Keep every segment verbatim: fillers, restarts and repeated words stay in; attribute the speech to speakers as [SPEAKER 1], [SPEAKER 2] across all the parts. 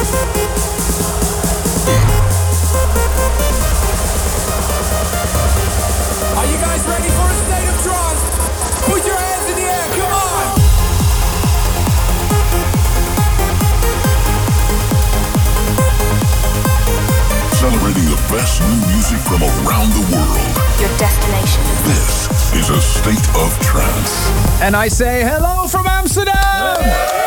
[SPEAKER 1] Are you guys ready for a state of trance? Put your hands in the air, come on!
[SPEAKER 2] Celebrating the best new music from around the world.
[SPEAKER 3] Your destination.
[SPEAKER 2] This is a state of trance.
[SPEAKER 4] And I say hello from Amsterdam!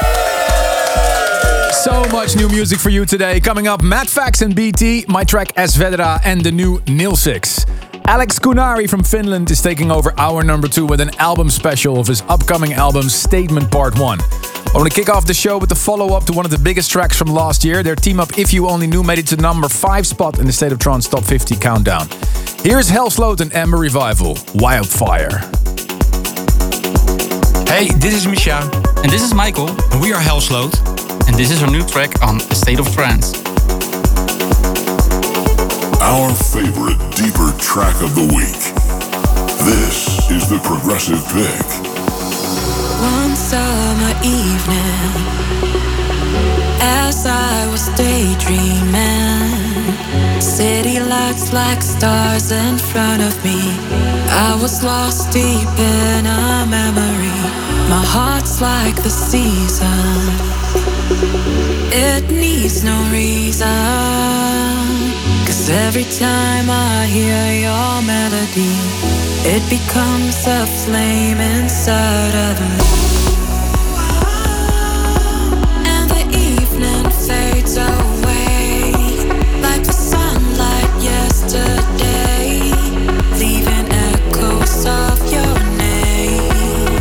[SPEAKER 4] So much new music for you today. Coming up, Matt Fax and B T, my track Esvedra, and the new Nil Six. Alex Kunari from Finland is taking over hour number two with an album special of his upcoming album Statement Part one. I want to kick off the show with the follow-up to one of the biggest tracks from last year. Their team-up If You Only Knew made it to number five spot in the State of Trance Top fifty Countdown. Here's Hellsloat and Amber Revival, Wildfire.
[SPEAKER 5] Hey, this is Misha.
[SPEAKER 6] And this is Michael.
[SPEAKER 5] And we are Hellsloat.
[SPEAKER 6] And this is our new track on A State of Trance.
[SPEAKER 2] Our favorite deeper track of the week. This is the Progressive Pick.
[SPEAKER 7] One summer evening, as I was daydreaming, city lights like stars in front of me. I was lost deep in a memory. My heart's like the season, it needs no reason. Cause every time I hear your melody, it becomes a flame inside of me. And the evening fades away like the sunlight yesterday, leaving echoes of your name.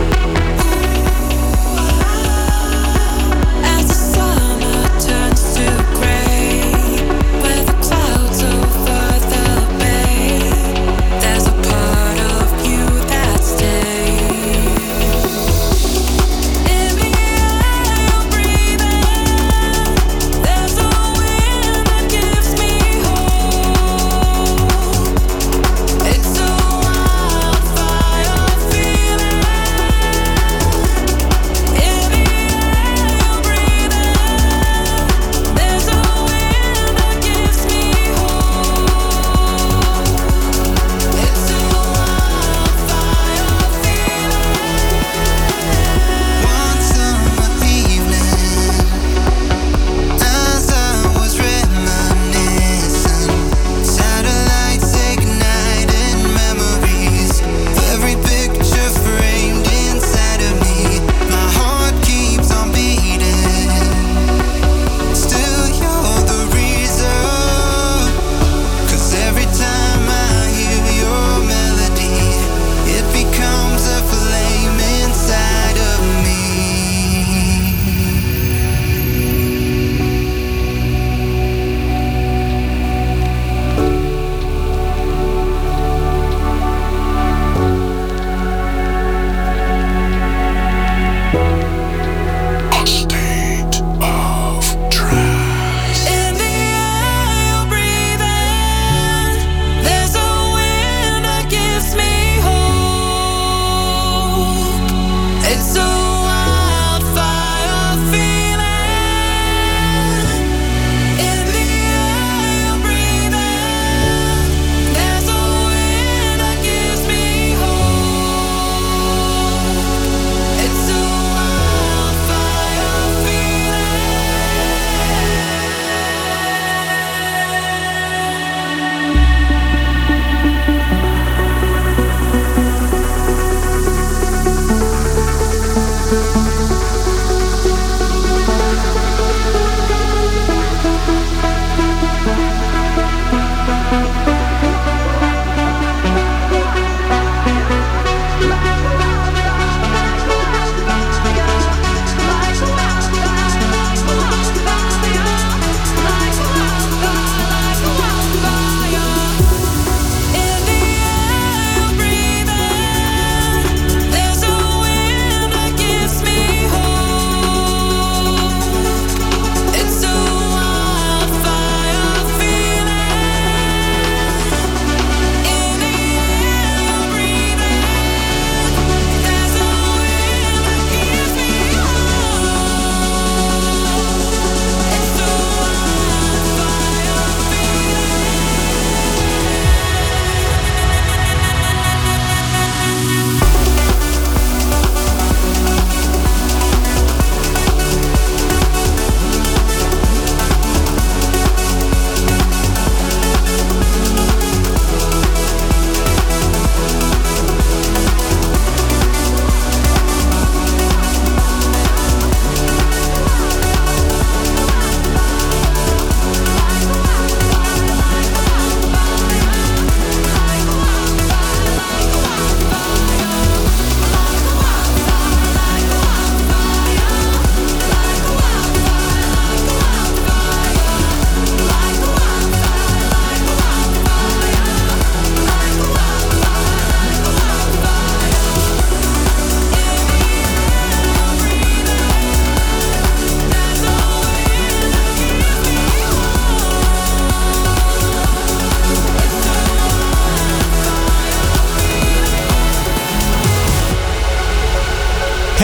[SPEAKER 7] As the summer turns to gray, where the clouds over the bay, there's a part of you that stays.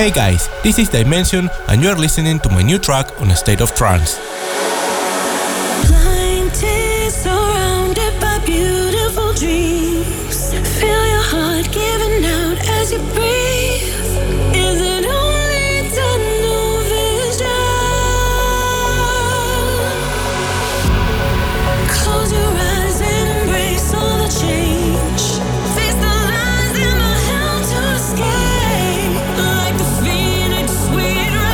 [SPEAKER 3] Hey guys, this is Dimension and you are listening to my new track on A State of Trance.
[SPEAKER 7] Blinded, surrounded by beautiful dreams. Feel your heart giving out as you breathe. Is it only tunnel vision? Close your eyes and embrace all the change. Face the lies in the hell to escape. Like the phoenix we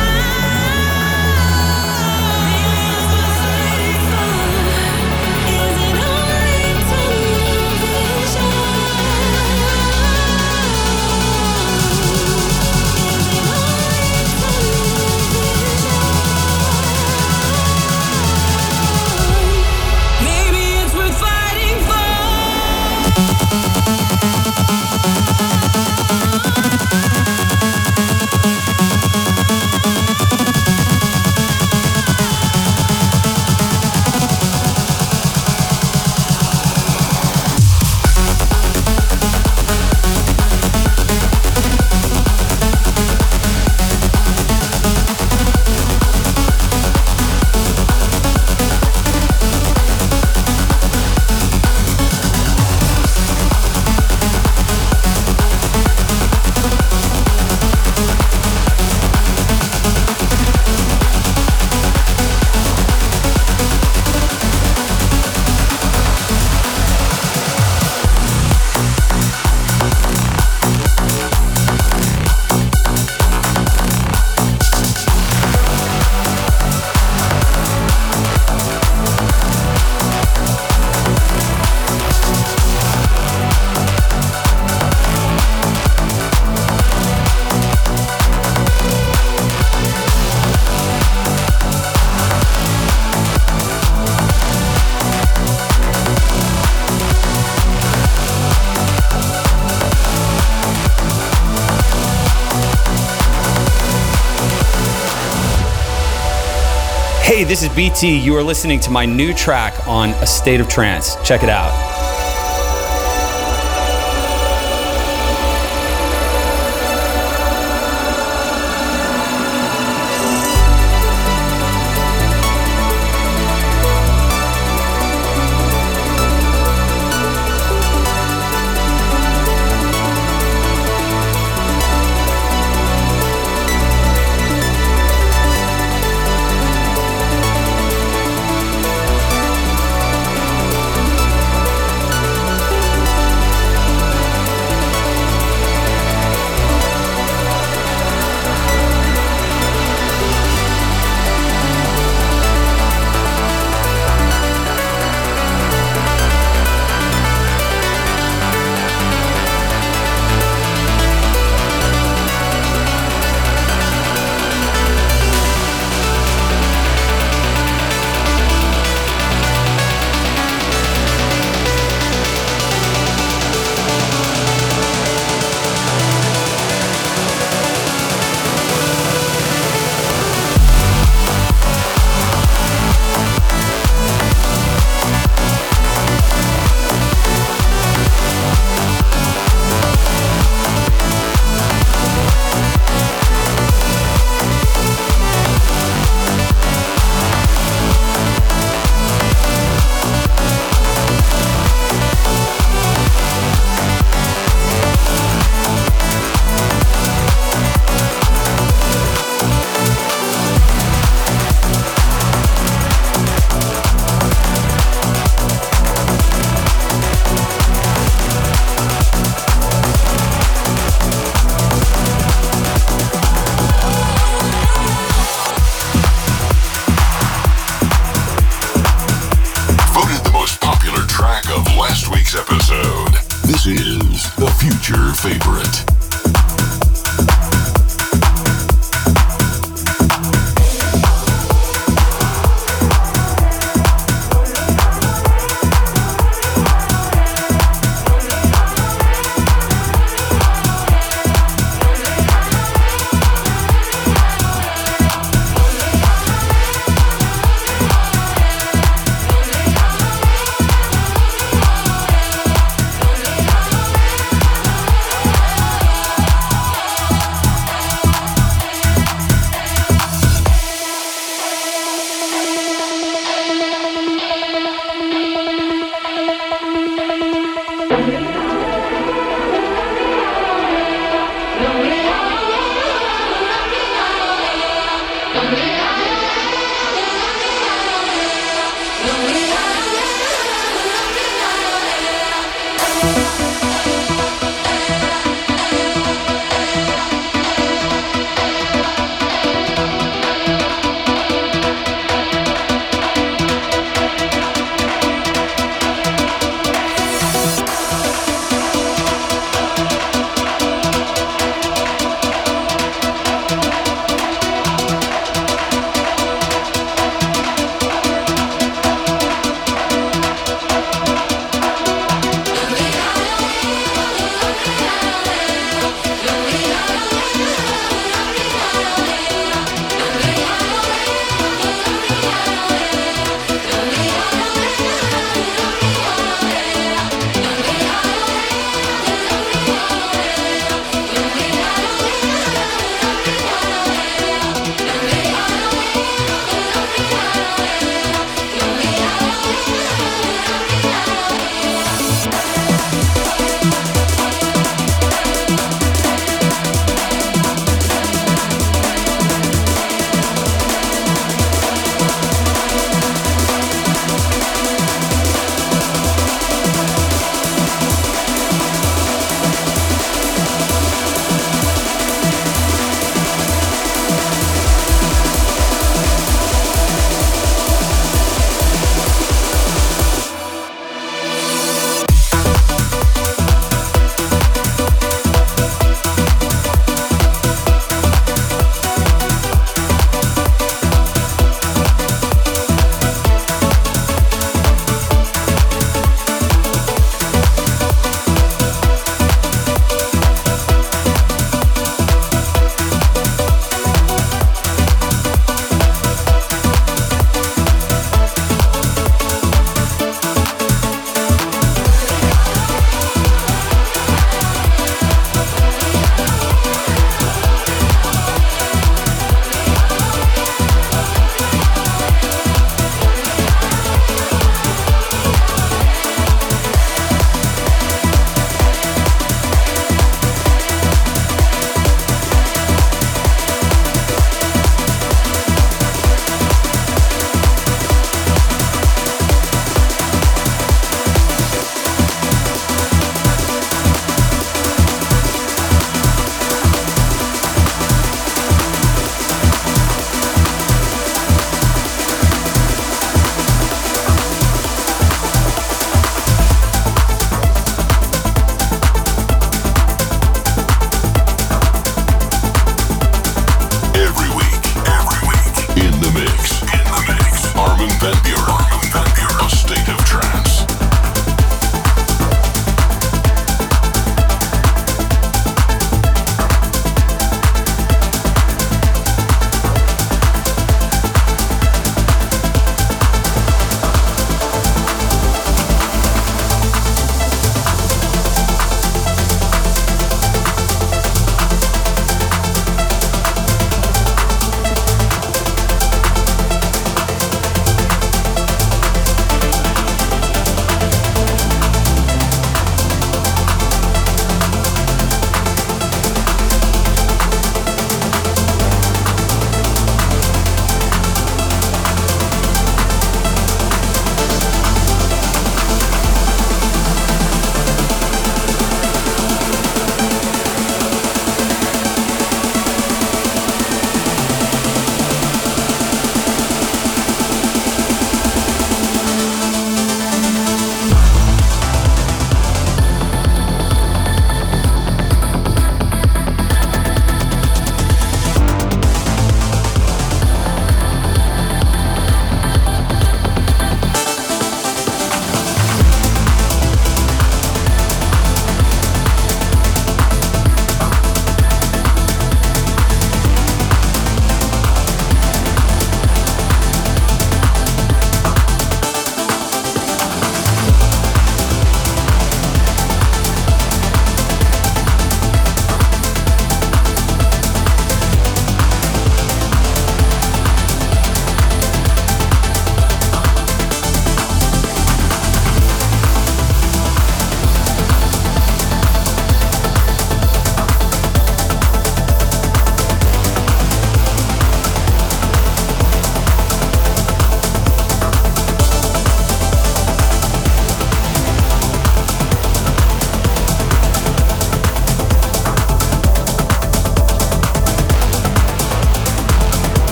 [SPEAKER 8] Hey, this is B T. You are listening to my new track on A State of Trance. Check it out.
[SPEAKER 2] is the future favorite.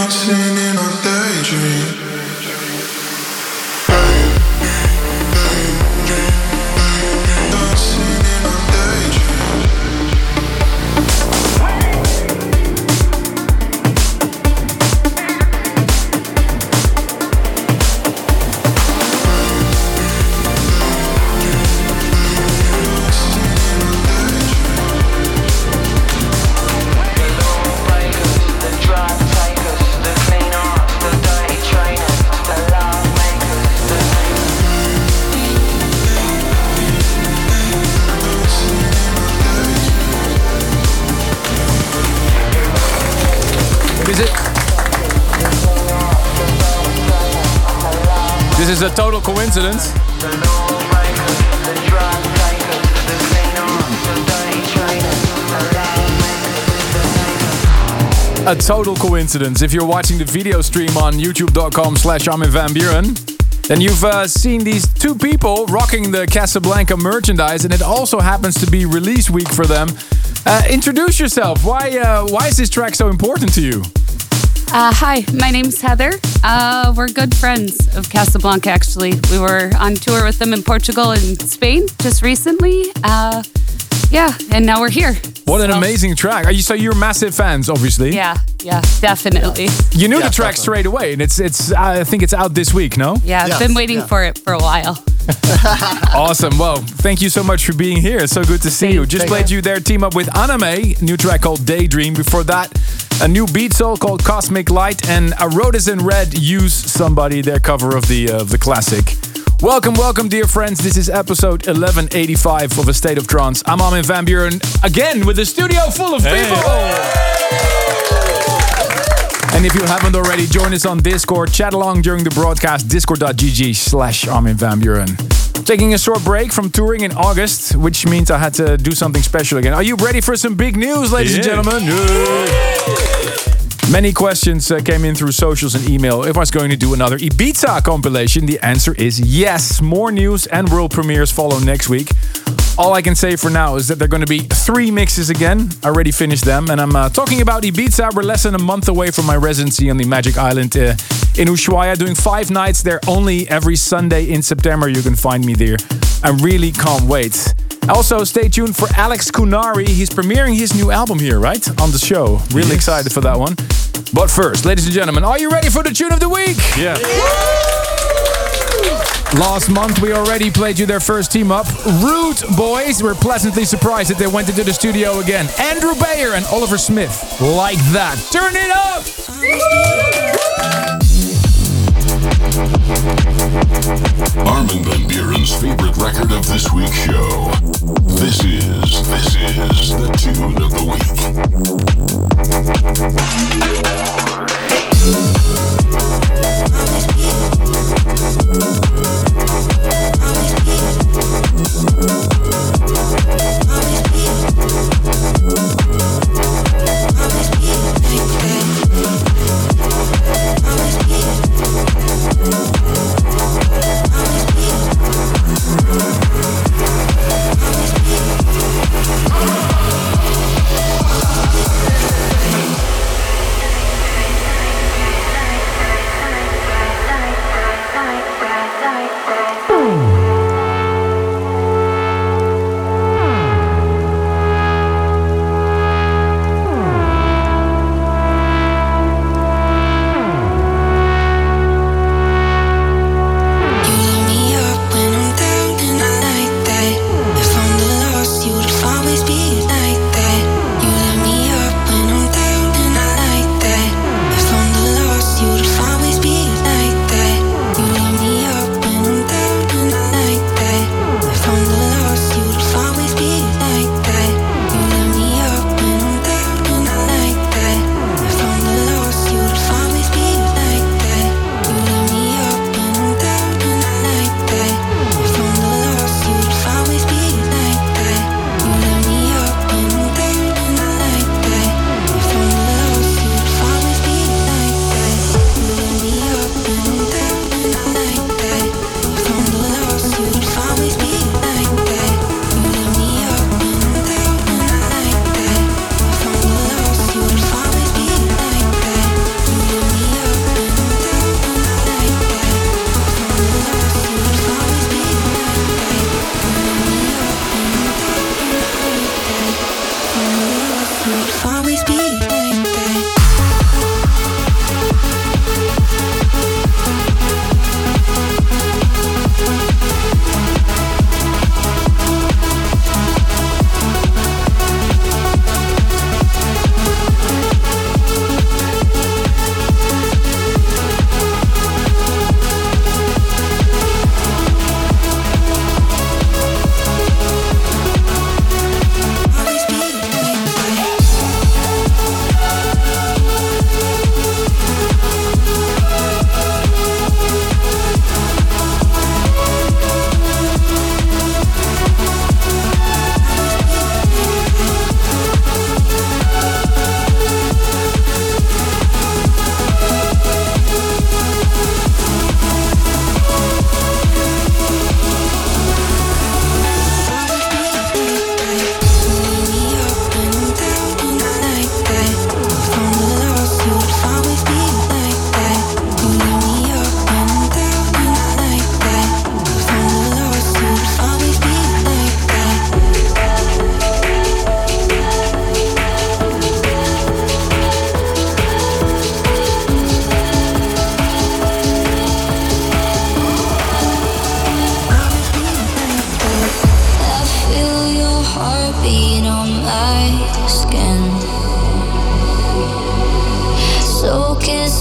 [SPEAKER 9] dancing in a daydream.
[SPEAKER 4] This is a total coincidence. A total coincidence. If you're watching the video stream on youtube.com slash Armin van Buuren, then you've uh, seen these two people rocking the Casablanca merchandise, and it also happens to be release week for them. Uh, introduce yourself. Why, uh, why is this track so important to you?
[SPEAKER 10] Uh, hi, my name's Heather. Uh, we're good friends of Casablanca, actually. We were on tour with them in Portugal and Spain just recently. Uh, yeah, and now we're here.
[SPEAKER 4] What an
[SPEAKER 10] so.
[SPEAKER 4] amazing track. Are you, so you're massive fans, obviously.
[SPEAKER 10] Yeah, yeah, definitely.
[SPEAKER 4] You knew
[SPEAKER 11] yeah,
[SPEAKER 4] the track
[SPEAKER 11] definitely.
[SPEAKER 4] straight away, and it's, it's. I think it's out this week, no?
[SPEAKER 10] Yeah, I've
[SPEAKER 11] yes,
[SPEAKER 10] been waiting
[SPEAKER 11] yeah.
[SPEAKER 10] for it for a while.
[SPEAKER 4] Awesome. Well, thank you so much for being here. It's so good to see
[SPEAKER 10] Thank
[SPEAKER 4] you. Just
[SPEAKER 10] you.
[SPEAKER 4] played you their team up with Anime, new track called Daydream. Before that, a new beat soul called Cosmic Light, and a Rodas in Red, Use Somebody, their cover of the uh, of the classic. Welcome, welcome, dear friends. This is episode eleven eighty-five of A State of Trance. I'm Armin van Buuren, again with a studio full of
[SPEAKER 3] Hey.
[SPEAKER 4] people. And if you haven't already, join us on Discord. Chat along during the broadcast, discord.gg slash Armin van Buuren. Taking a short break from touring in August, which means I had to do something special again. Are you ready for some big news, ladies and
[SPEAKER 3] Yeah.
[SPEAKER 4] gentlemen? Many questions uh, came in through socials and email. If I was going to do another Ibiza compilation, the answer is yes. More news and world premieres follow next week. All I can say for now is that there are going to be three mixes again. I already finished them. And I'm uh, talking about Ibiza. We're less than a month away from my residency on the Magic Island uh, in Ushuaia. Doing five nights there only every Sunday in September. You can find me there. I really can't wait. Also, stay tuned for Alex Kunari. He's premiering his new album here, right? On the show. Really
[SPEAKER 3] Yes.
[SPEAKER 4] excited for that one. But first, ladies and gentlemen, are you ready for the tune of the week?
[SPEAKER 3] Yeah.
[SPEAKER 4] Last month, we already played you their first team up. Rude Boys. We're pleasantly surprised that they went into the studio again. Andrew Bayer and Oliver Smith. Like that. Turn it up!
[SPEAKER 2] Armin van Buuren's favorite record of this week's show. This is, this is the tune of the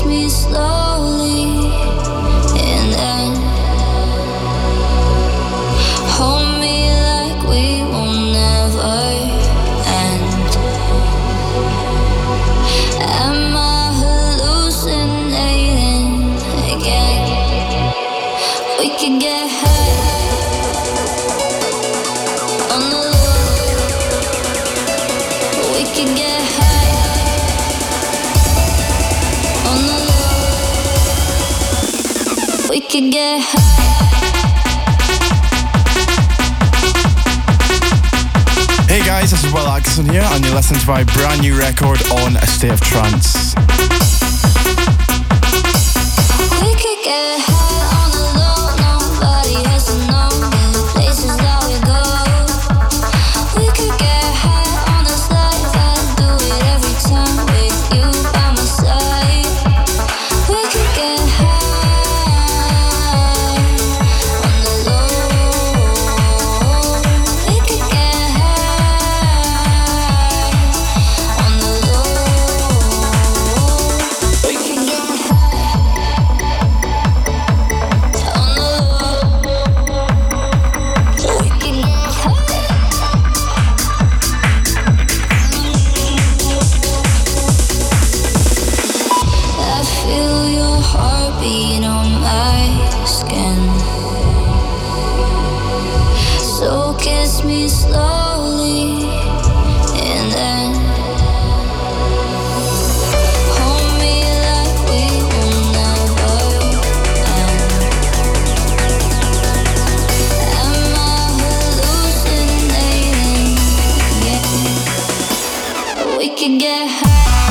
[SPEAKER 11] me slowly, and then hold me like we will never end. Am I hallucinating again? We could get high on the low. We could get high on the low. We could get high.
[SPEAKER 12] Hey guys, this is Will Atkinson here, and you're listening to my brand new record on A State of Trance.
[SPEAKER 11] We could get high on the low. Nobody has to know the places that we go. We could get high on the slide. I do it every time with you by my side. We could get high on the low. We could get high on the low. We could get high on the low. We could get I feel your heartbeat on my skin. So kiss me slowly, and then hold me like we will never end. Am I hallucinating? Yeah. We could get high.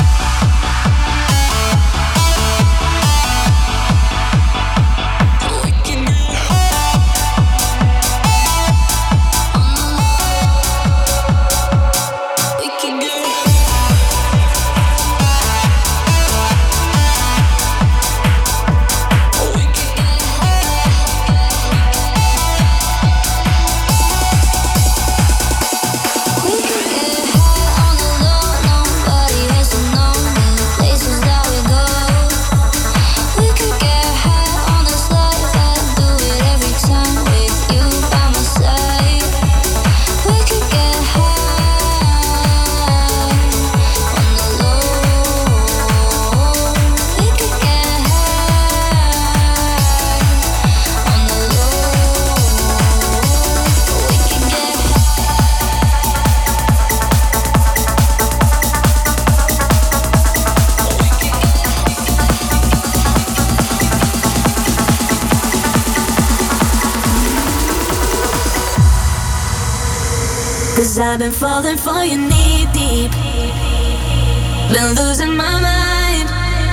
[SPEAKER 13] Cause I've been falling for you knee deep. Been losing my mind,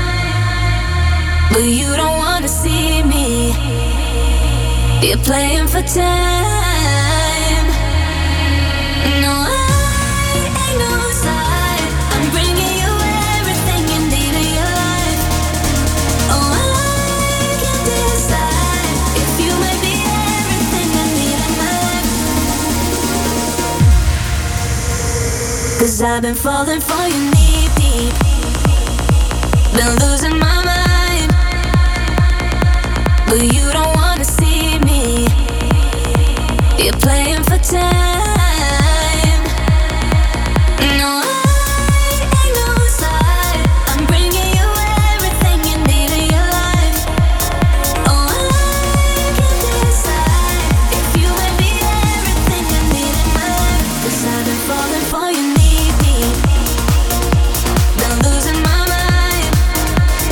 [SPEAKER 13] but you don't wanna see me. You're playing for time. No, I ain't no side. I'm bringing you everything you need in your life. Oh, I can decide if you may be everything I need in my life. Cause I've been falling for you knee deep. Been losing my mind, but you don't wanna see me. You're playing for time. No, I ain't no side. I'm bringing you everything you need in your life. Oh, I can decide if you may be everything I need in my life. Cause I've been falling for you knee deep. Been losing my mind,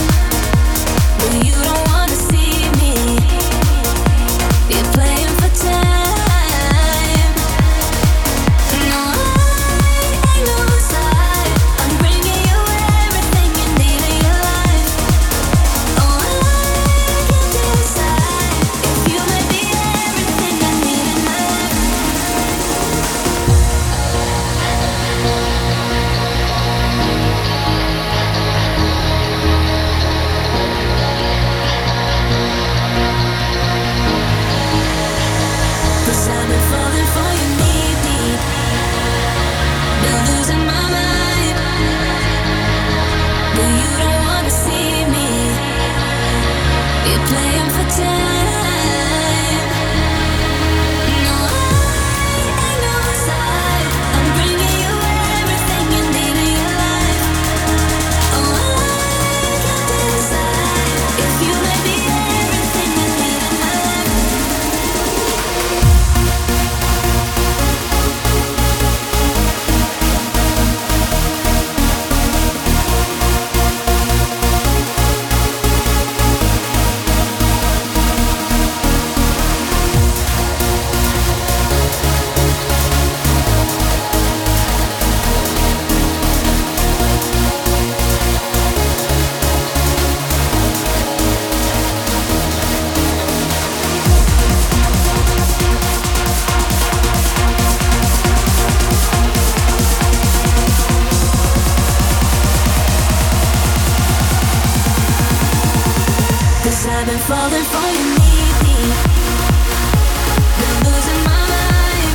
[SPEAKER 13] Cause I've been falling for you, need me. Been losing my mind,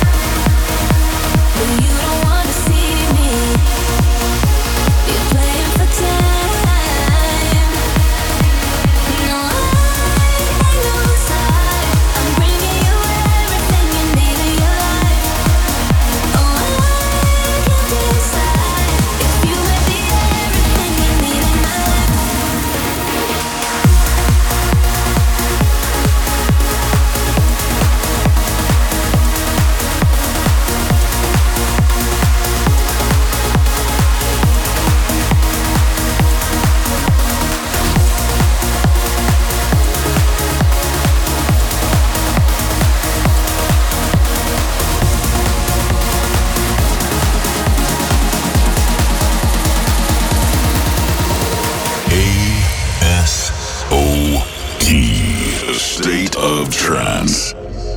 [SPEAKER 13] but you don't wanna see me. You're playing for time. No, I ain't lose sight. I'm bringing you everything you need in your life. Oh, I can't decide if you may be everything you need in my life.
[SPEAKER 2] State of Trance.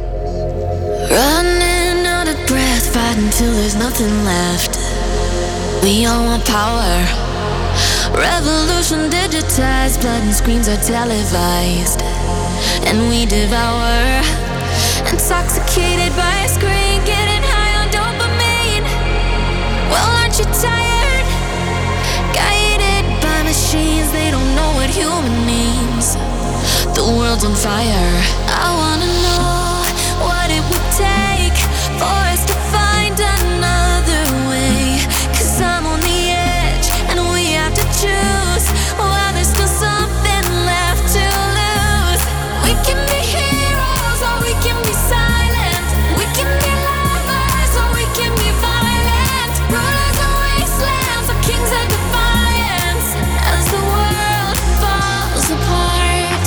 [SPEAKER 13] Running out of breath, fighting till there's nothing left. We all want power. Revolution digitized, blood and screams are televised. And we devour. Intoxicated by a screen, getting high on dopamine. Well, aren't you tired? Guided by machines, they don't know what human means. The world's on fire. I wanna know what it would take for us to find another way. Cause I'm on the edge and we have to choose. While there's still something left to lose. We can be heroes or we can be silent. We can be lovers or we can be violent. Rulers of wastelands or kings of defiance. As the world falls apart.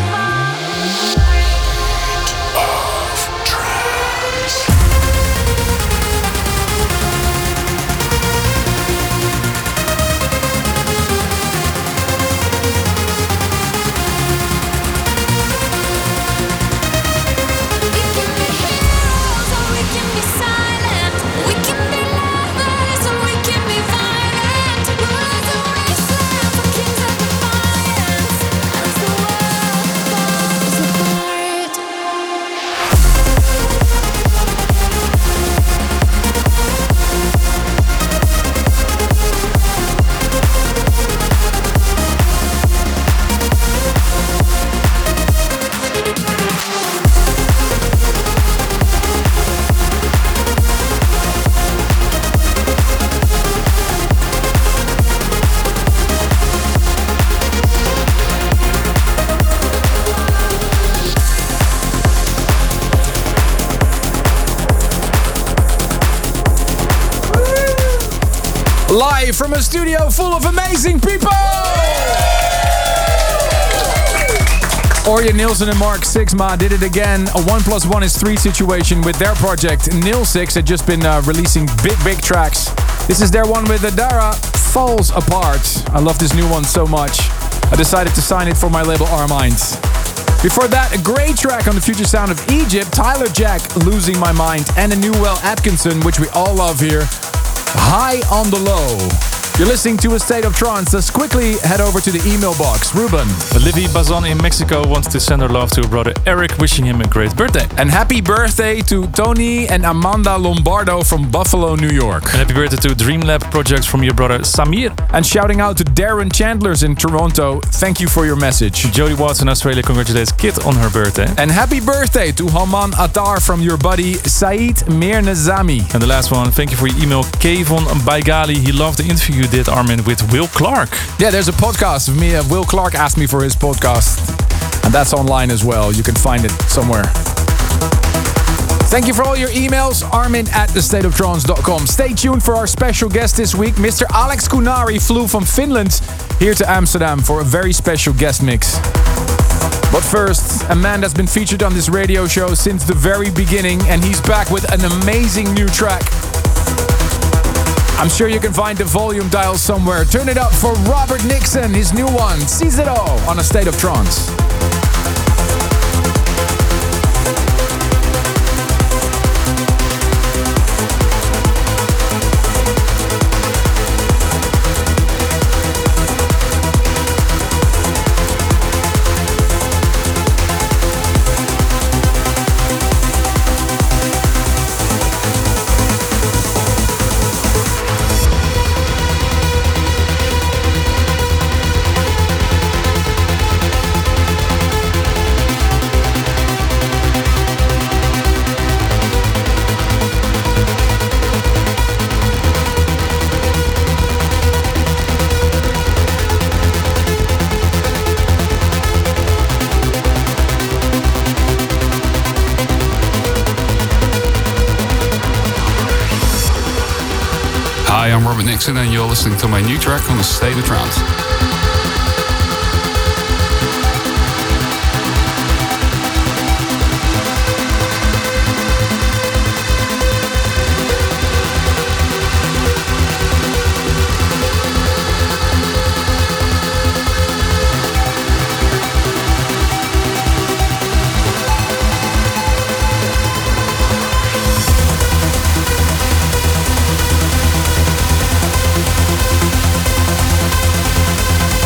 [SPEAKER 4] Live from a studio full of amazing people! Orjan Nilsen and Mark Sixma did it again. A one plus one is three situation with their project. Nil Six had just been uh, releasing big, big tracks. This is their one with Adara, Falls Apart. I love this new one so much. I decided to sign it for my label Armind. Before that, a great track on the future sound of Egypt, Tyler Jack, Losing My Mind, and a new Will Atkinson, which we all love here, High on the Low. You're listening to A State of Trance. Let's quickly head over to the email box. Ruben.
[SPEAKER 14] Olivia Bazan in Mexico wants to send her love to her brother Eric, wishing him a great birthday.
[SPEAKER 4] And happy birthday to Tony and Amanda Lombardo from Buffalo, New York.
[SPEAKER 14] And happy birthday to Dreamlab Projects from your brother Samir.
[SPEAKER 4] And shouting out to Darren Chandlers in Toronto. Thank you for your message.
[SPEAKER 14] Jodie Watts in Australia congratulates Kit on her birthday.
[SPEAKER 4] And happy birthday to Haman Attar from your buddy Saeed Mirnazami.
[SPEAKER 14] And the last one, thank you for your email, Kevon Baigali. He loved the interview you did, Armin, with Will Clark.
[SPEAKER 4] Yeah, there's a podcast of me. Uh, Will Clark asked me for his podcast. And that's online as well. You can find it somewhere. Thank you for all your emails. Armin at the state of trance dot com. Stay tuned for our special guest this week. Mister Alex Kunari flew from Finland here to Amsterdam for a very special guest mix. But first, a man that's been featured on this radio show since the very beginning, and he's back with an amazing new track. I'm sure you can find the volume dial somewhere. Turn it up for Robert Nixon, his new one, Seize It All, on A State of Trance.
[SPEAKER 15] Robert Nixon, and you're listening to my new track on A State of Trance.
[SPEAKER 11] We'll be right back.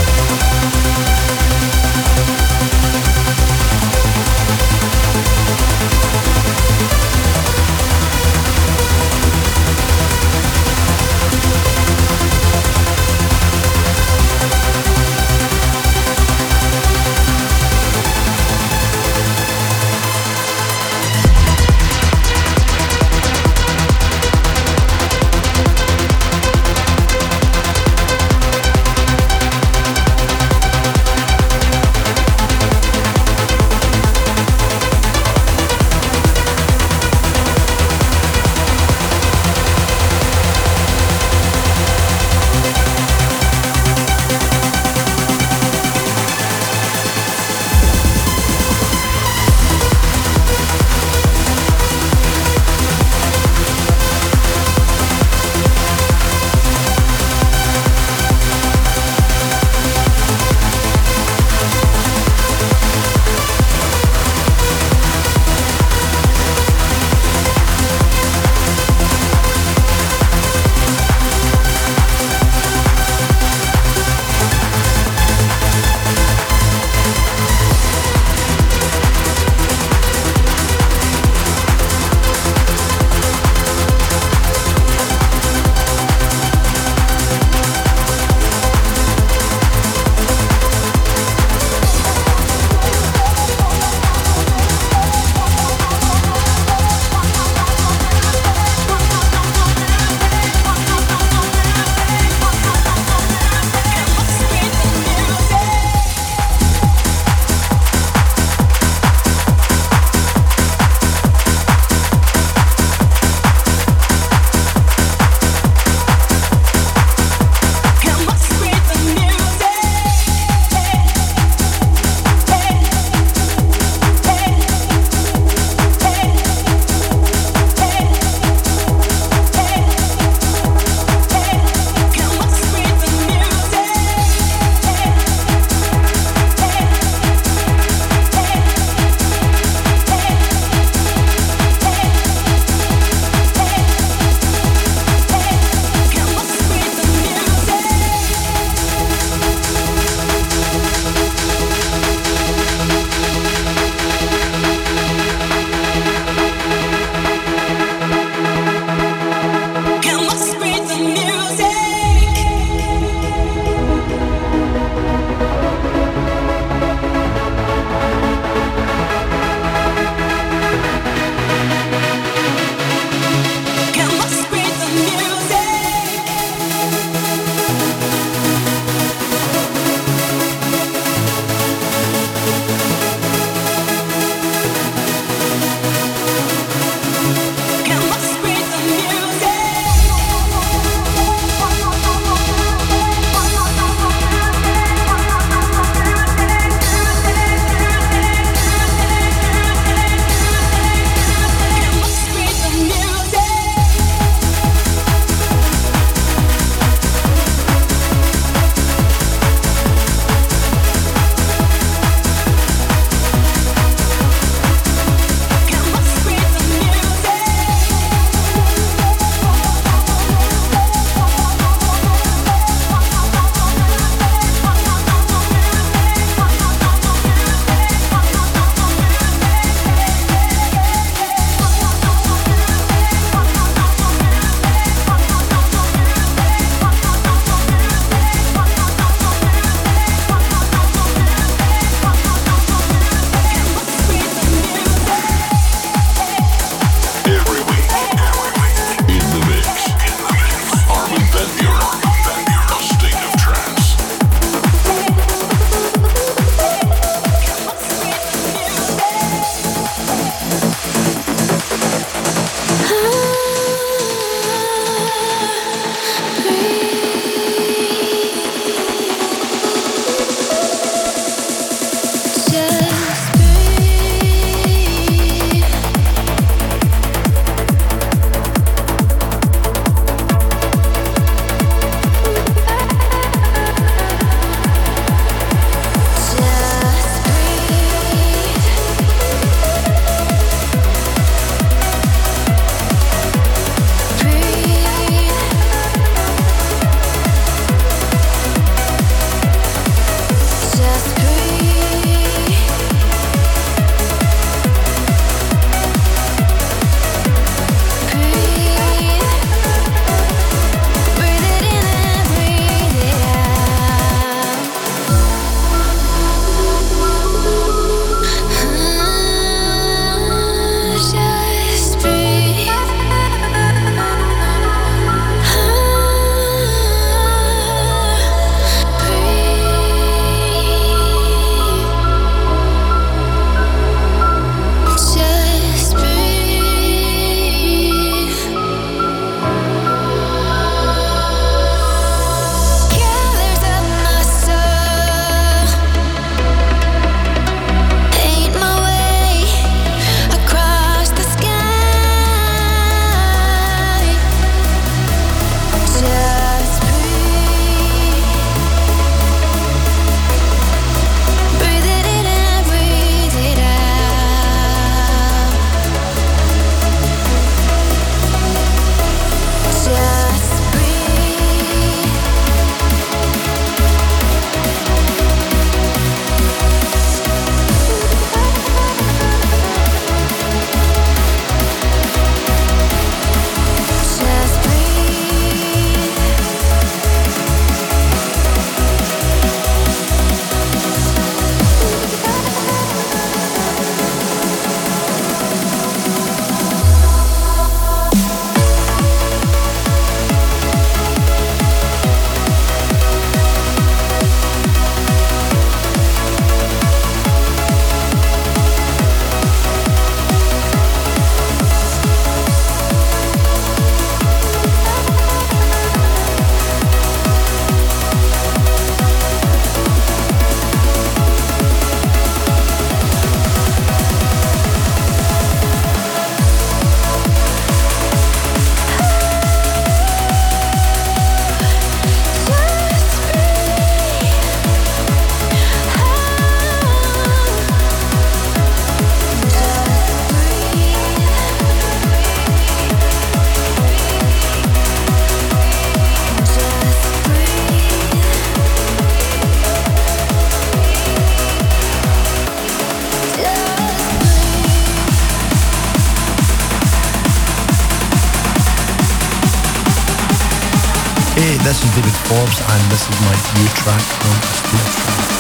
[SPEAKER 16] this is David Forbes, and this is my new track on A State of Trance.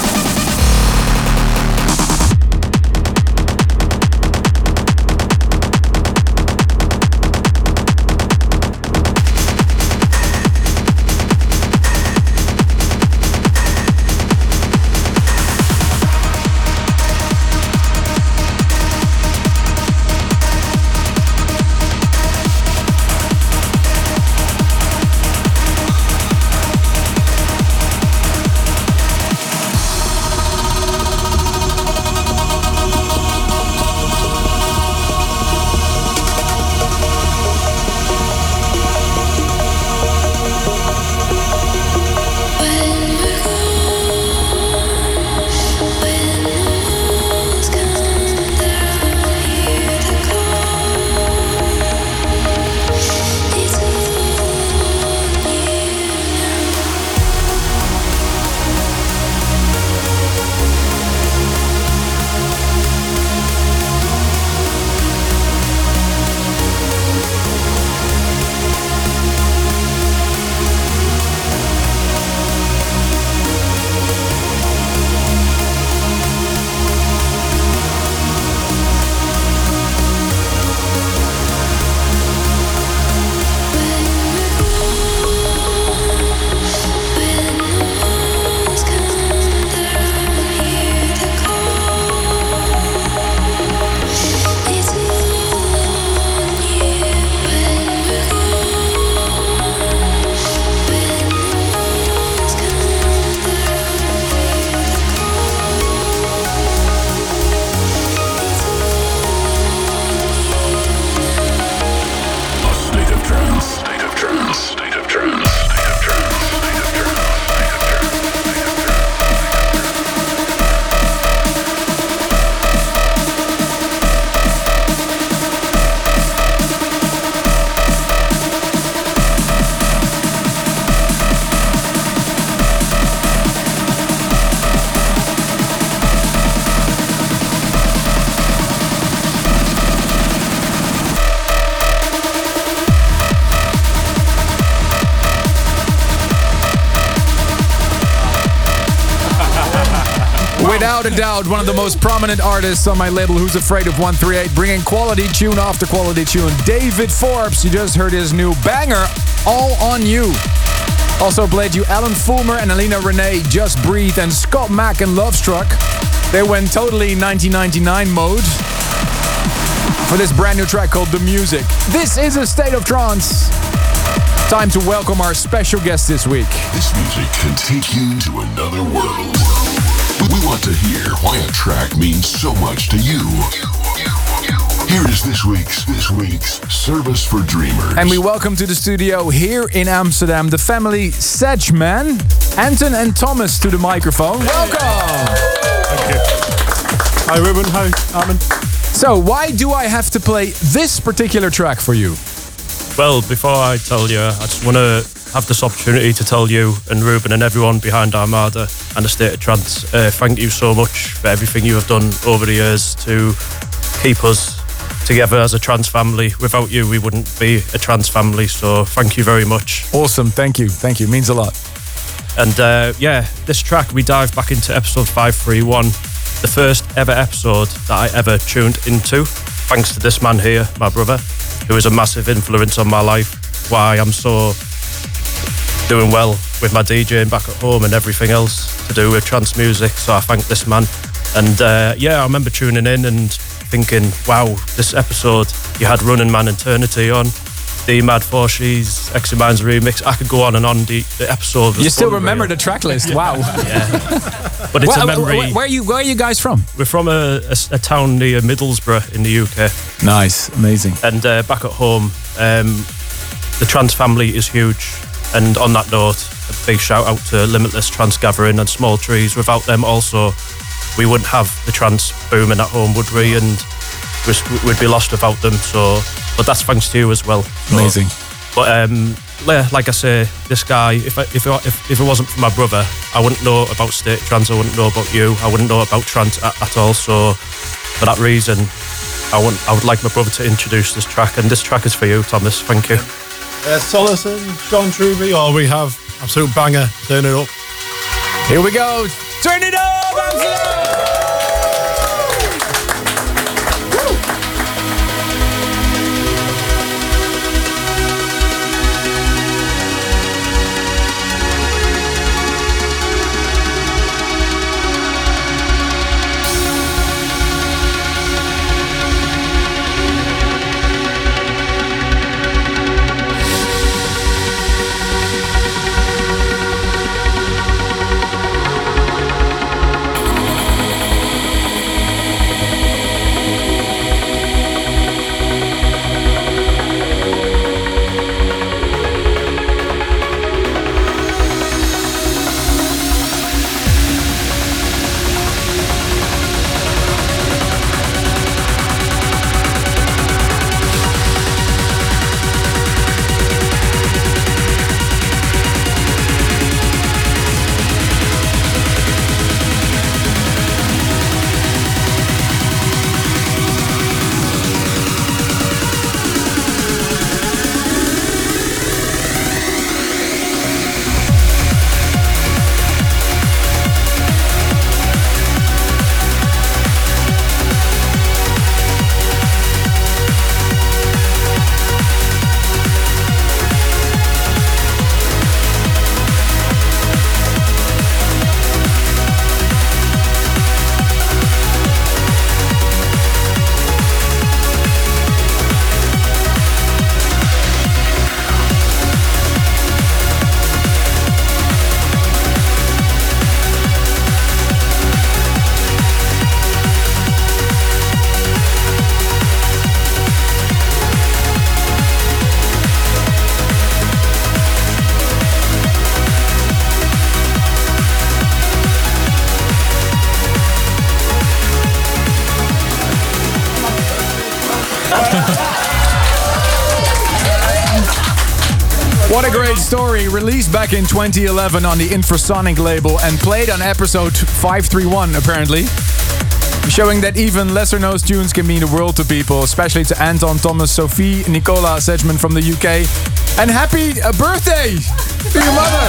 [SPEAKER 4] Without a doubt, one of the most prominent artists on my label, Who's Afraid of one thirty-eight, bringing quality tune after quality tune. David Forbes, you just heard his new banger, All On You. Also played you Alan Fulmer and Alina Renee, Just Breathe, and Scott Mack and Love Struck. They went totally nineteen ninety-nine mode for this brand new track called The Music. This is A State of Trance. Time to welcome our special guest this week.
[SPEAKER 2] This music can take you to another world. We want to hear why a track means so much to you. Here is this week's this week's Service for Dreamers.
[SPEAKER 4] And we welcome to the studio here in Amsterdam the family Sedgeman, Anton and Thomas to the microphone. Hey. Welcome.
[SPEAKER 17] Thank you. Hi Ruben, hi Armin.
[SPEAKER 4] So why do I have to play this particular track for you?
[SPEAKER 17] Well, before I tell you, I just want to have this opportunity to tell you and Ruben and everyone behind Armada and A State of Trance, uh, thank you so much for everything you have done over the years to keep us together as a trance family. Without you, we wouldn't be a trance family, so thank you very much.
[SPEAKER 4] Awesome, thank you, thank you, means a lot.
[SPEAKER 17] And uh, yeah, this track, we dive back into episode five thirty-one, the first ever episode that I ever tuned into, thanks to this man here, my brother, who is a massive influence on my life, why I'm so doing well with my DJing back at home and everything else to do with trance music. So I thank this man. And uh, yeah, I remember tuning in and thinking, wow, this episode, you had Running Man Eternity on, D Mad four She's, Exit Minds remix. I could go on and on. The, the episode was
[SPEAKER 4] You still
[SPEAKER 17] fun,
[SPEAKER 4] remember
[SPEAKER 17] really.
[SPEAKER 4] the track list? Wow.
[SPEAKER 17] Yeah. But it's
[SPEAKER 4] where,
[SPEAKER 17] a memory.
[SPEAKER 4] Where, where, are you, where are you guys from?
[SPEAKER 17] We're from a, a, a town near Middlesbrough in the U K.
[SPEAKER 4] Nice, amazing.
[SPEAKER 17] And uh, back at home, um, the trance family is huge. And on that note, a big shout out to Limitless Trance Gathering and Small Trees. Without them also, we wouldn't have the trance booming at home, would we? And we'd be lost without them. So, but that's thanks to you as well. So,
[SPEAKER 4] amazing.
[SPEAKER 17] But um, like I say, this guy, if, I, if, if if it wasn't for my brother, I wouldn't know about State Trance, I wouldn't know about you, I wouldn't know about trance at, at all. So for that reason, I, want, I would like my brother to introduce this track. And this track is for you, Thomas. Thank you.
[SPEAKER 18] uh, Solison, John Truby, or we have absolute banger, Turn It Up.
[SPEAKER 4] Here we go. Turn it up, Amsterdam! What a great story, released back in twenty eleven on the Infrasonic label and played on episode five thirty-one apparently. Showing that even lesser known tunes can mean the world to people, especially to Anton, Thomas, Sophie, Nicola Sedgman from the U K. And happy uh, birthday to your mother!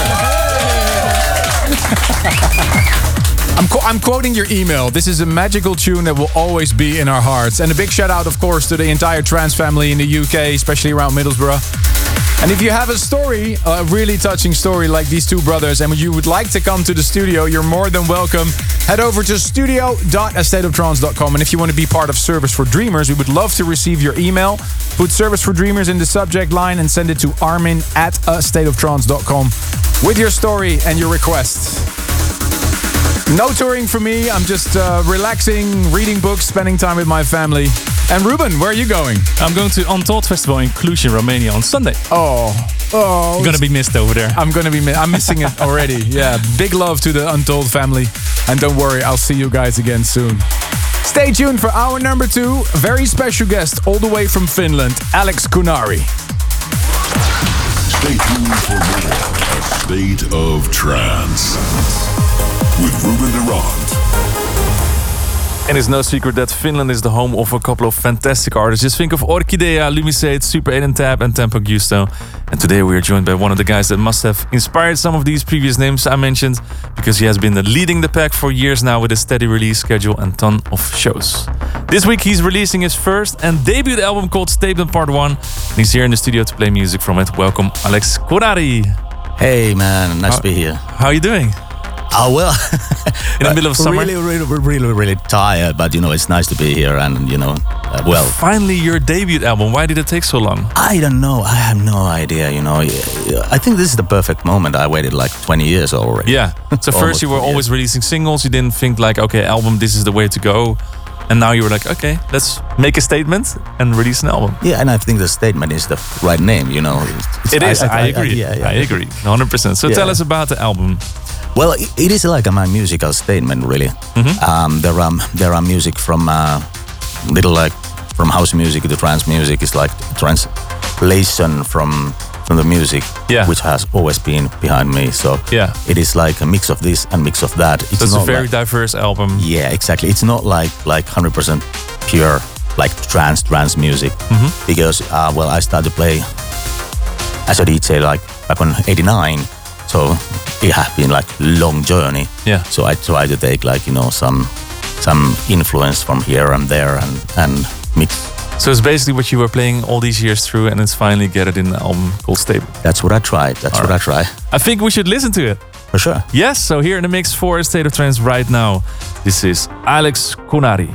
[SPEAKER 4] I'm, qu- I'm quoting your email. This is a magical tune that will always be in our hearts. And a big shout out, of course, to the entire trance family in the U K, especially around Middlesbrough. And if you have a story, a really touching story like these two brothers, and you would like to come to the studio, you're more than welcome. Head over to studio dot a state of trance dot com. And if you want to be part of Service for Dreamers, we would love to receive your email. Put Service for Dreamers in the subject line and send it to armin at a state of trance dot com with your story and your request. No touring for me. I'm just uh, relaxing, reading books, spending time with my family. And Ruben, where are you going?
[SPEAKER 14] I'm going to Untold Festival in Cluj in Romania on Sunday.
[SPEAKER 4] Oh, oh.
[SPEAKER 14] You're gonna be missed over there.
[SPEAKER 4] I'm gonna be mi- I'm missing it already. Yeah, big love to the Untold family. And don't worry, I'll see you guys again soon. Stay tuned for hour number two. Very special guest all the way from Finland, Alex Kunari.
[SPEAKER 2] Stay tuned for more A State of Trance with Ruben de Ronde.
[SPEAKER 14] And it's no secret that Finland is the home of a couple of fantastic artists. Just think of Orchidea, Lumisate, Super eight and Tab, and Tempo Giusto. And today we are joined by one of the guys that must have inspired some of these previous names I mentioned, because he has been leading the pack for years now with a steady release schedule and ton of shows. This week he's releasing his first and debut album called Statement Part one. And he's here in the studio to play music from it. Welcome, Alex Kunari.
[SPEAKER 19] Hey man, nice
[SPEAKER 14] how,
[SPEAKER 19] to be here.
[SPEAKER 14] How are you doing?
[SPEAKER 19] Oh well,
[SPEAKER 14] in the middle of summer.
[SPEAKER 19] Really, really, really, really tired, but you know it's nice to be here, and you know, uh, well.
[SPEAKER 14] Finally, your debut album. Why did it take so long?
[SPEAKER 19] I don't know. I have no idea. You know, I think this is the perfect moment. I waited like twenty years already.
[SPEAKER 14] Yeah. So first you were always releasing singles. You didn't think like, okay, album, this is the way to go. And now you were like, okay, let's make a statement and release an album.
[SPEAKER 19] Yeah, and I think the statement is the right name. You know, it's,
[SPEAKER 14] it is. I, I, I agree. I,
[SPEAKER 19] yeah, yeah.
[SPEAKER 14] I agree. one hundred percent. So yeah. Tell us about the album.
[SPEAKER 19] Well, it is like a my musical statement, really. Mm-hmm. Um, there are there are music from uh, little like from house music to trance music. It's like translation from from the music,
[SPEAKER 14] yeah.
[SPEAKER 19] which has always been behind me. So
[SPEAKER 14] yeah.
[SPEAKER 19] it is like a mix of this and mix of that.
[SPEAKER 14] It's so it's a very like, diverse album.
[SPEAKER 19] Yeah, exactly. It's not like like one hundred percent pure like trance trance music,
[SPEAKER 14] mm-hmm.
[SPEAKER 19] because uh, well, I started to play as a D J like back on eighty-nine. So it has been like long journey.
[SPEAKER 14] Yeah.
[SPEAKER 19] So I try to take like, you know, some some influence from here and there and, and mix.
[SPEAKER 14] So it's basically what you were playing all these years through, and it's finally get it in an album called Stable.
[SPEAKER 19] That's what I tried. That's all what right. I try.
[SPEAKER 14] I think we should listen to it.
[SPEAKER 19] For sure.
[SPEAKER 14] Yes, so here in the mix for A State of Trance right now, this is Alex Kunari.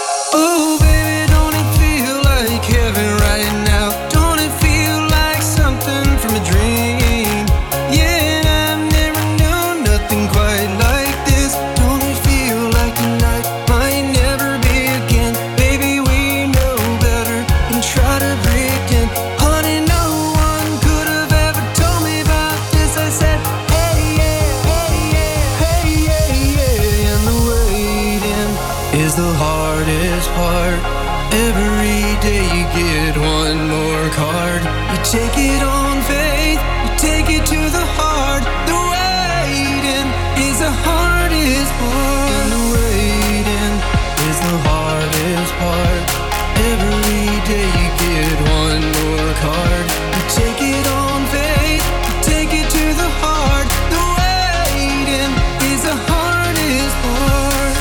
[SPEAKER 20] Oh, baby, don't it feel like heaven right now? Don't it feel like some is the hardest part. Every day you get one more card. You take it on faith, you take it to the heart. The waiting is the hardest part. And the waiting is the hardest part. Every day you get one more card. You take it on faith, you take it to the heart. The waiting is the hardest part.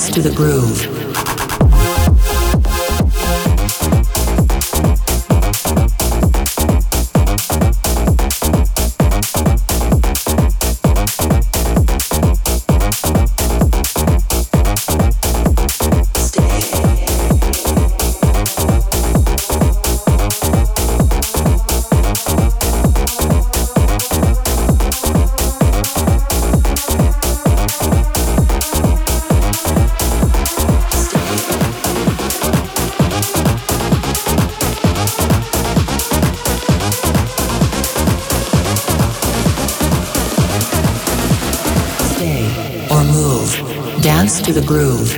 [SPEAKER 7] Dance to the groove. Dance to the groove.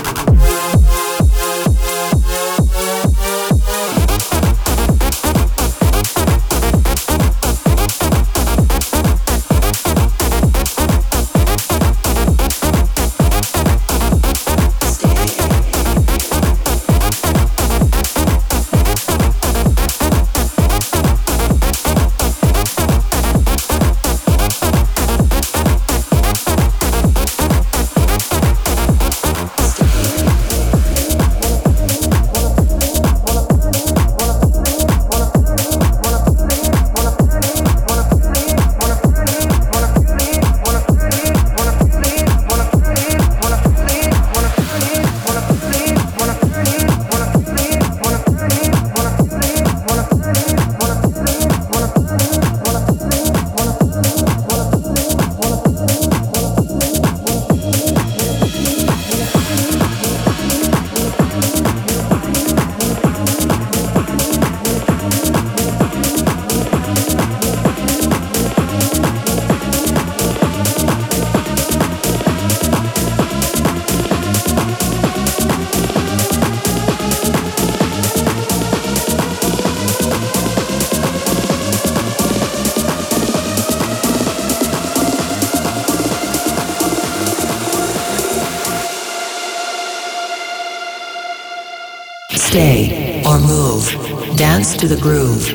[SPEAKER 7] Stay or move. Dance to the groove.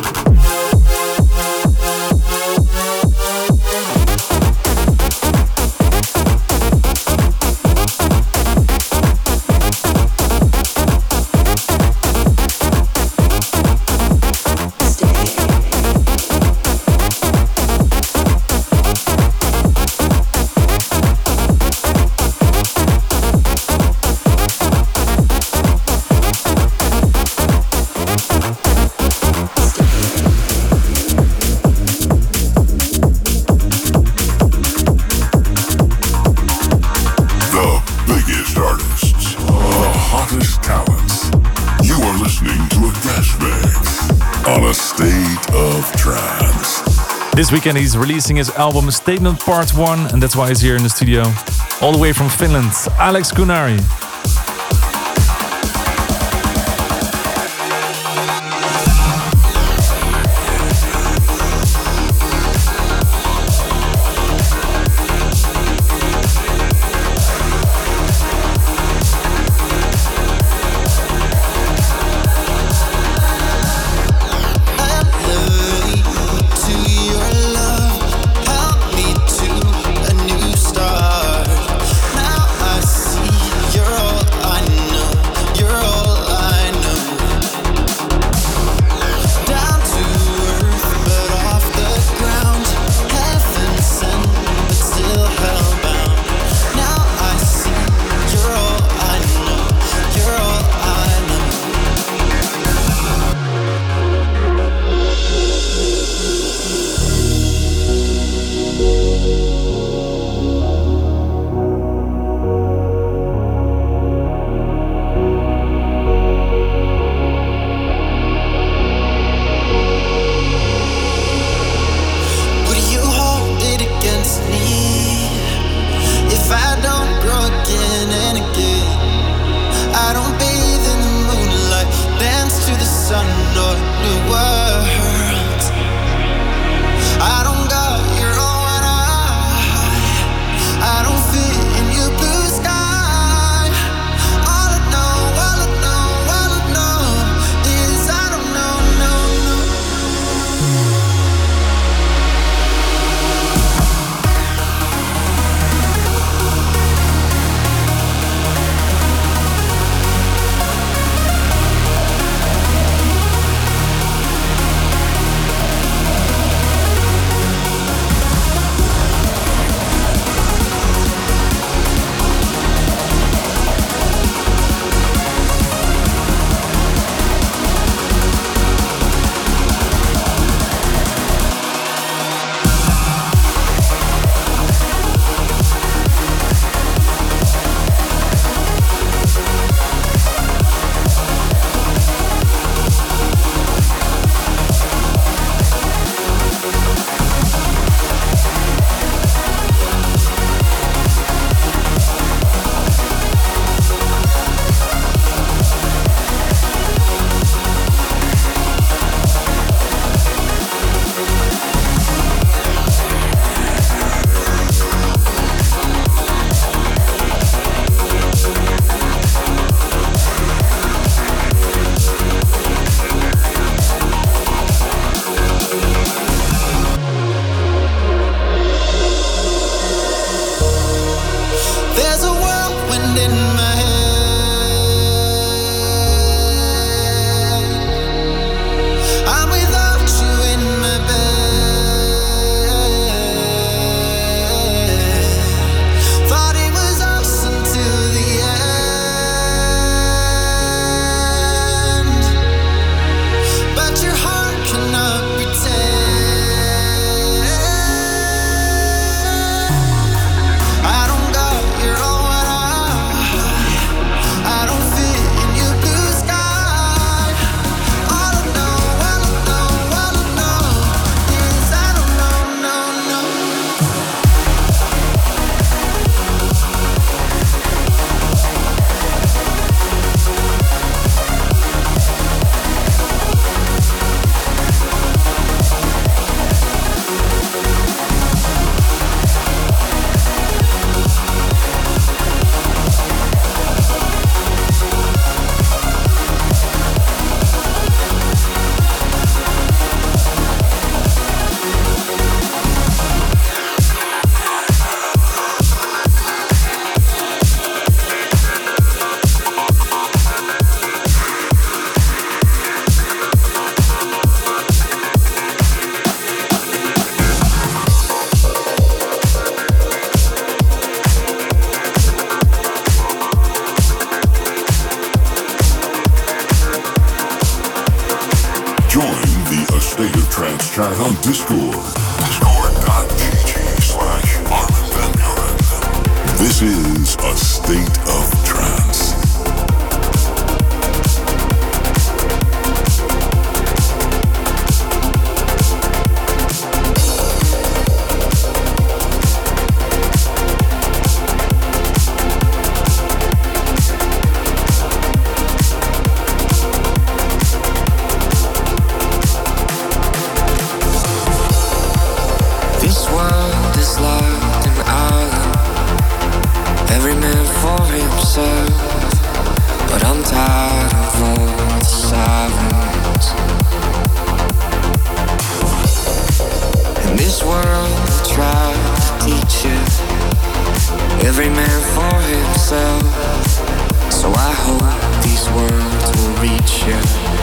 [SPEAKER 14] This weekend he's releasing his album Statement Part one, and that's why he's here in the studio. All the way from Finland, Alex Kunari.
[SPEAKER 20] You're
[SPEAKER 2] State of Trance chat on Discord. Discord.gg slash Armin van Buren. This is A State of Trance.
[SPEAKER 20] But I'm tired of all the sirens. In this world they try to teach you every man for himself. So I hope these words will reach you.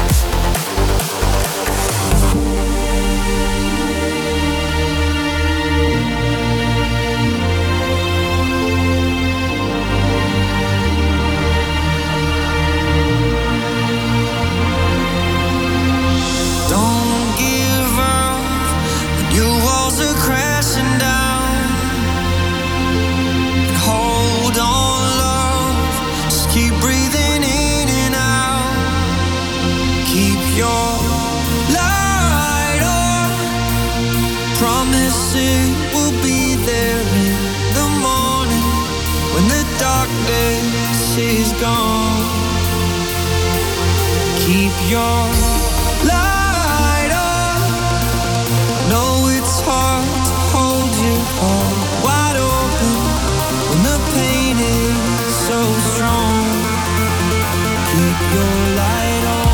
[SPEAKER 20] It will be there in the morning when the darkness is gone. Keep your light on. Know it's hard to hold you all wide open when the pain is so strong. Keep your light on.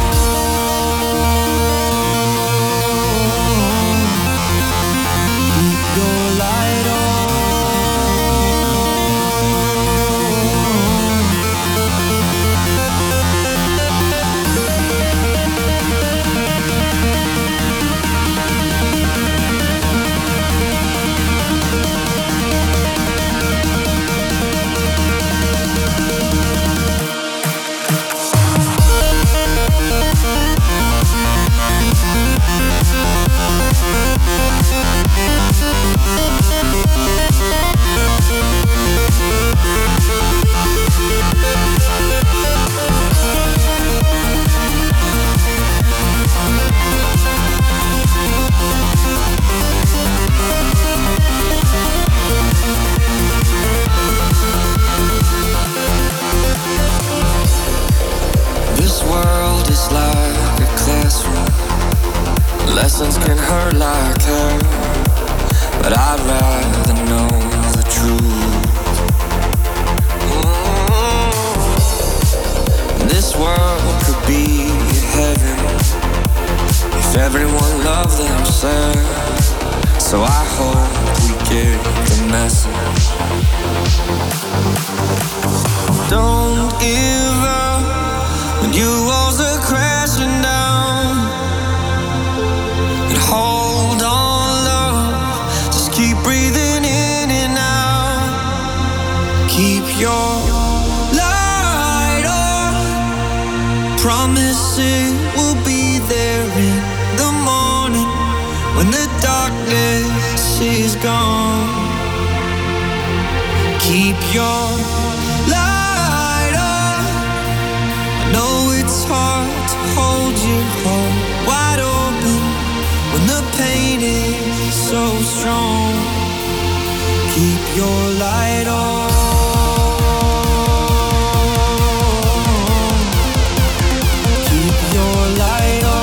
[SPEAKER 20] Lessons can hurt like hell, but I'd rather know the truth. Mm-hmm. This world could be heaven if everyone loved themselves. So I hope we get the message. Don't give up when your walls are crashing down. Hold on, love. Just keep breathing in and out. Keep your light on. Promise it will be there in the morning when the darkness is gone. Keep your light on. I know it's hard to hold you all wide open when the pain is so strong. Keep your light on. Keep your light on.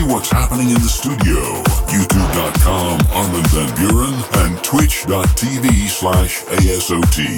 [SPEAKER 2] what's happening in the studio. YouTube dot com Armin van Buren and Twitch dot T V slash A S O T.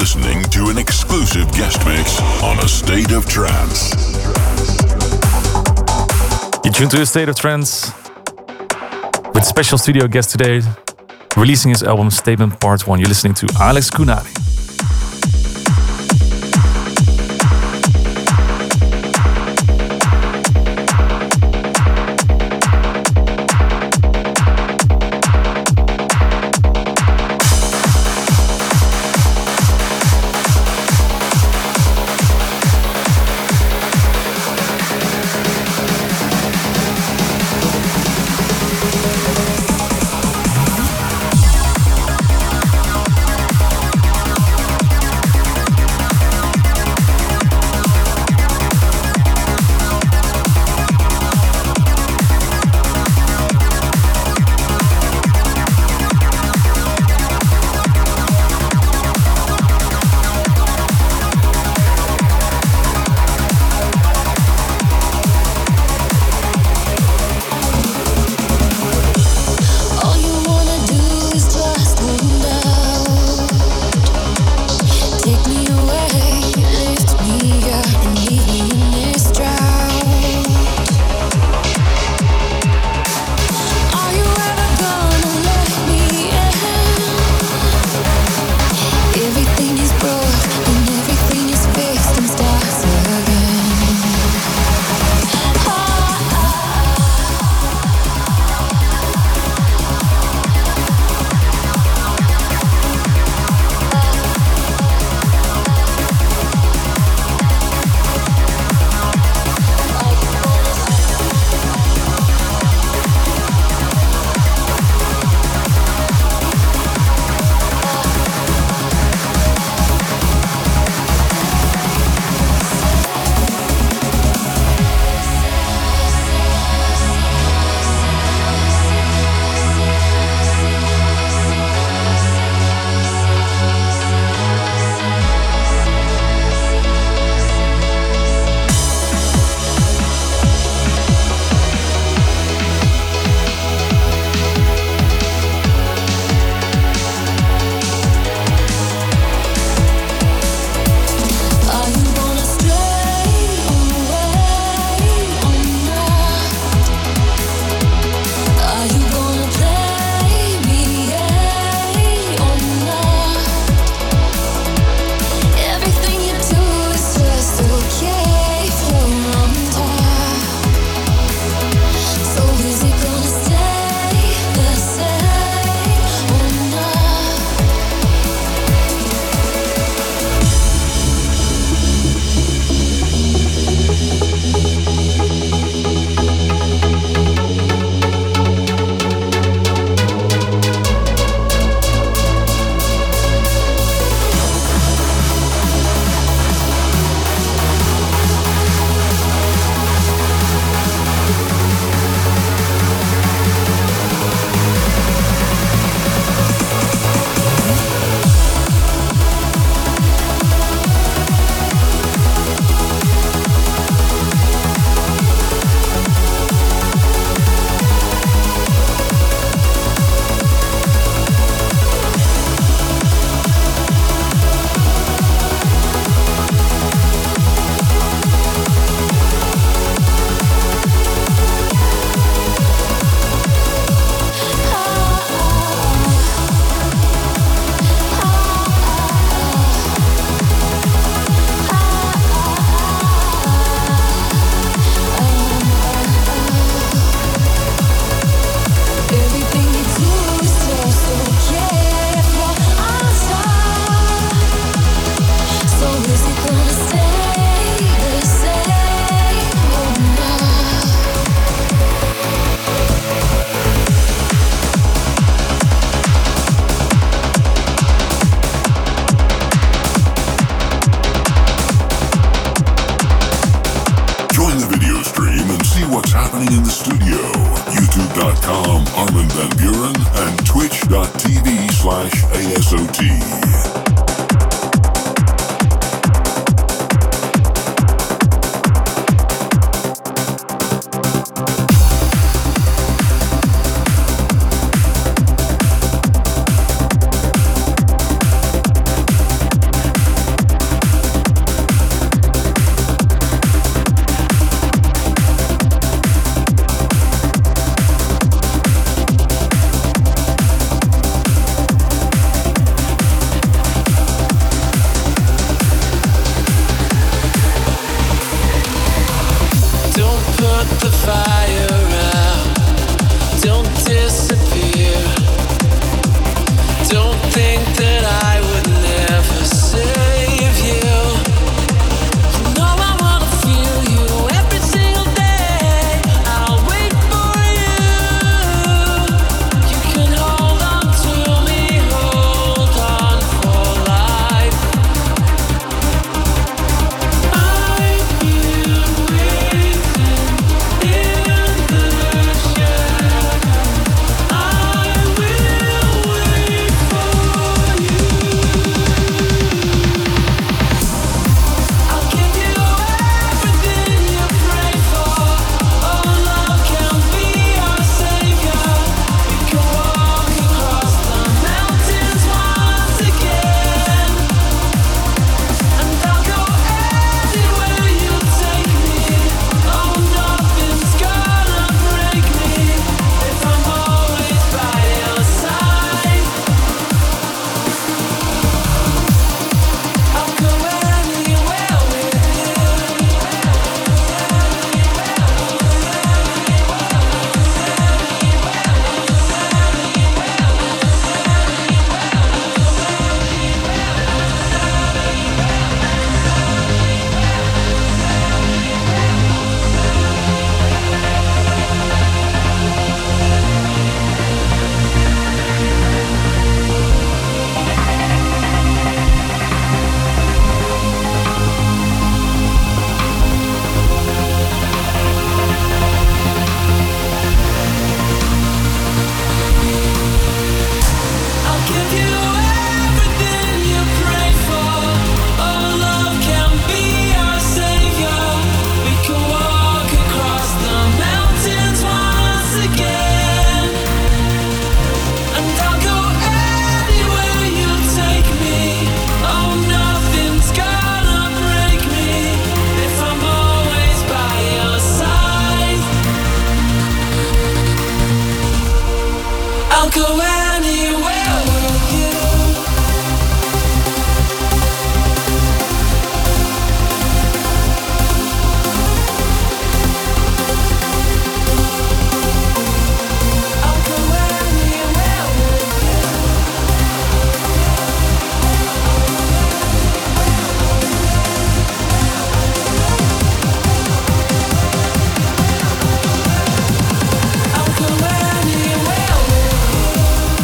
[SPEAKER 2] listening to an exclusive guest mix on A State of Trance.
[SPEAKER 14] You tuned to A State of Trance with special studio guest today, releasing his album Statement Part one. You're listening to Alex Kunari.
[SPEAKER 2] YouTube.com Armin van Buren and Twitch.tv slash ASOT.
[SPEAKER 20] disappear. Don't think that I would never save you. You know I wanna feel you every single day. I'll wait for you. You can hold on to me, hold on for life. I've been waiting in the shadows. I will wait for you. I'll give you everything you pray for. Oh, love can be our savior. We can walk across the mountains once again. And I'll go anywhere you take me. Oh, nothing's gonna break me if I'm always by your side. I'll go anywhere with you. I'll give you everything you pray for. Oh, love can be our savior. We can walk across the mountains once again. And I'll go anywhere you take me. Oh, nothing's gonna break me if I'm always by your side. I'll go anywhere with you. I'll go anywhere with you. I'll go anywhere with you.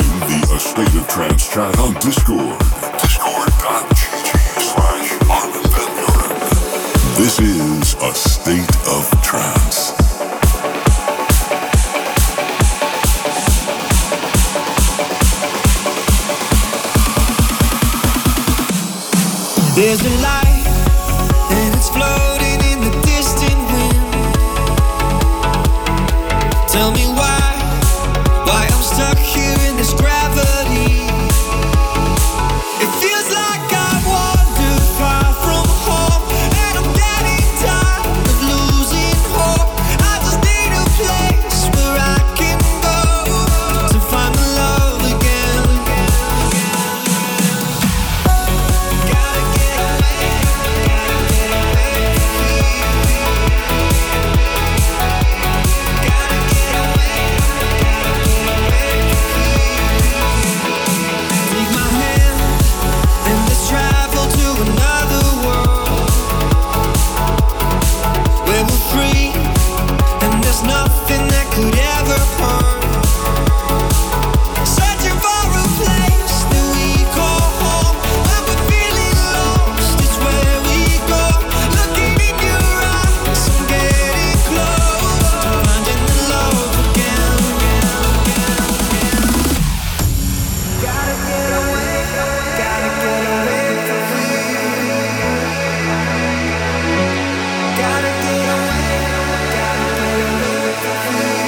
[SPEAKER 2] join the A State of Trance chat on Discord. Discord.gg slash Armin van Buuren. This is A State of Trance.
[SPEAKER 20] There's a light, and it's floating in the distant wind. Tell me why, why I'm stuck here in this gravity. It feels like I wandered far from home, and I'm getting tired of losing hope. I just need a place where I can go to find my love again. Gotta get away, gotta get away from here. Gotta get away, gotta get away from here. Take my hand and let's travel to another world where we're free and there's nothing that could ever hurt. Searching for a place that we call home. When we're feeling lost, it's where we go. Looking in your eyes, I'm getting close to finding the love again. Gotta get away, gotta get away from here. Gotta get away, gotta get away from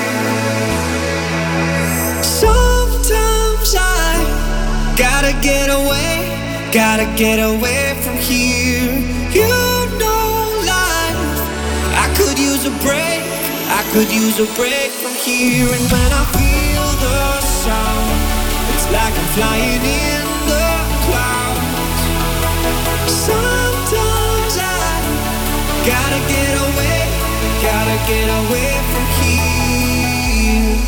[SPEAKER 20] here. Sometimes I gotta get away, gotta get away from here. You know life, I could use a break, I could use a break from here. And when I feel the sound, it's like I'm flying in the clouds. Sometimes I gotta get away, gotta get away from here.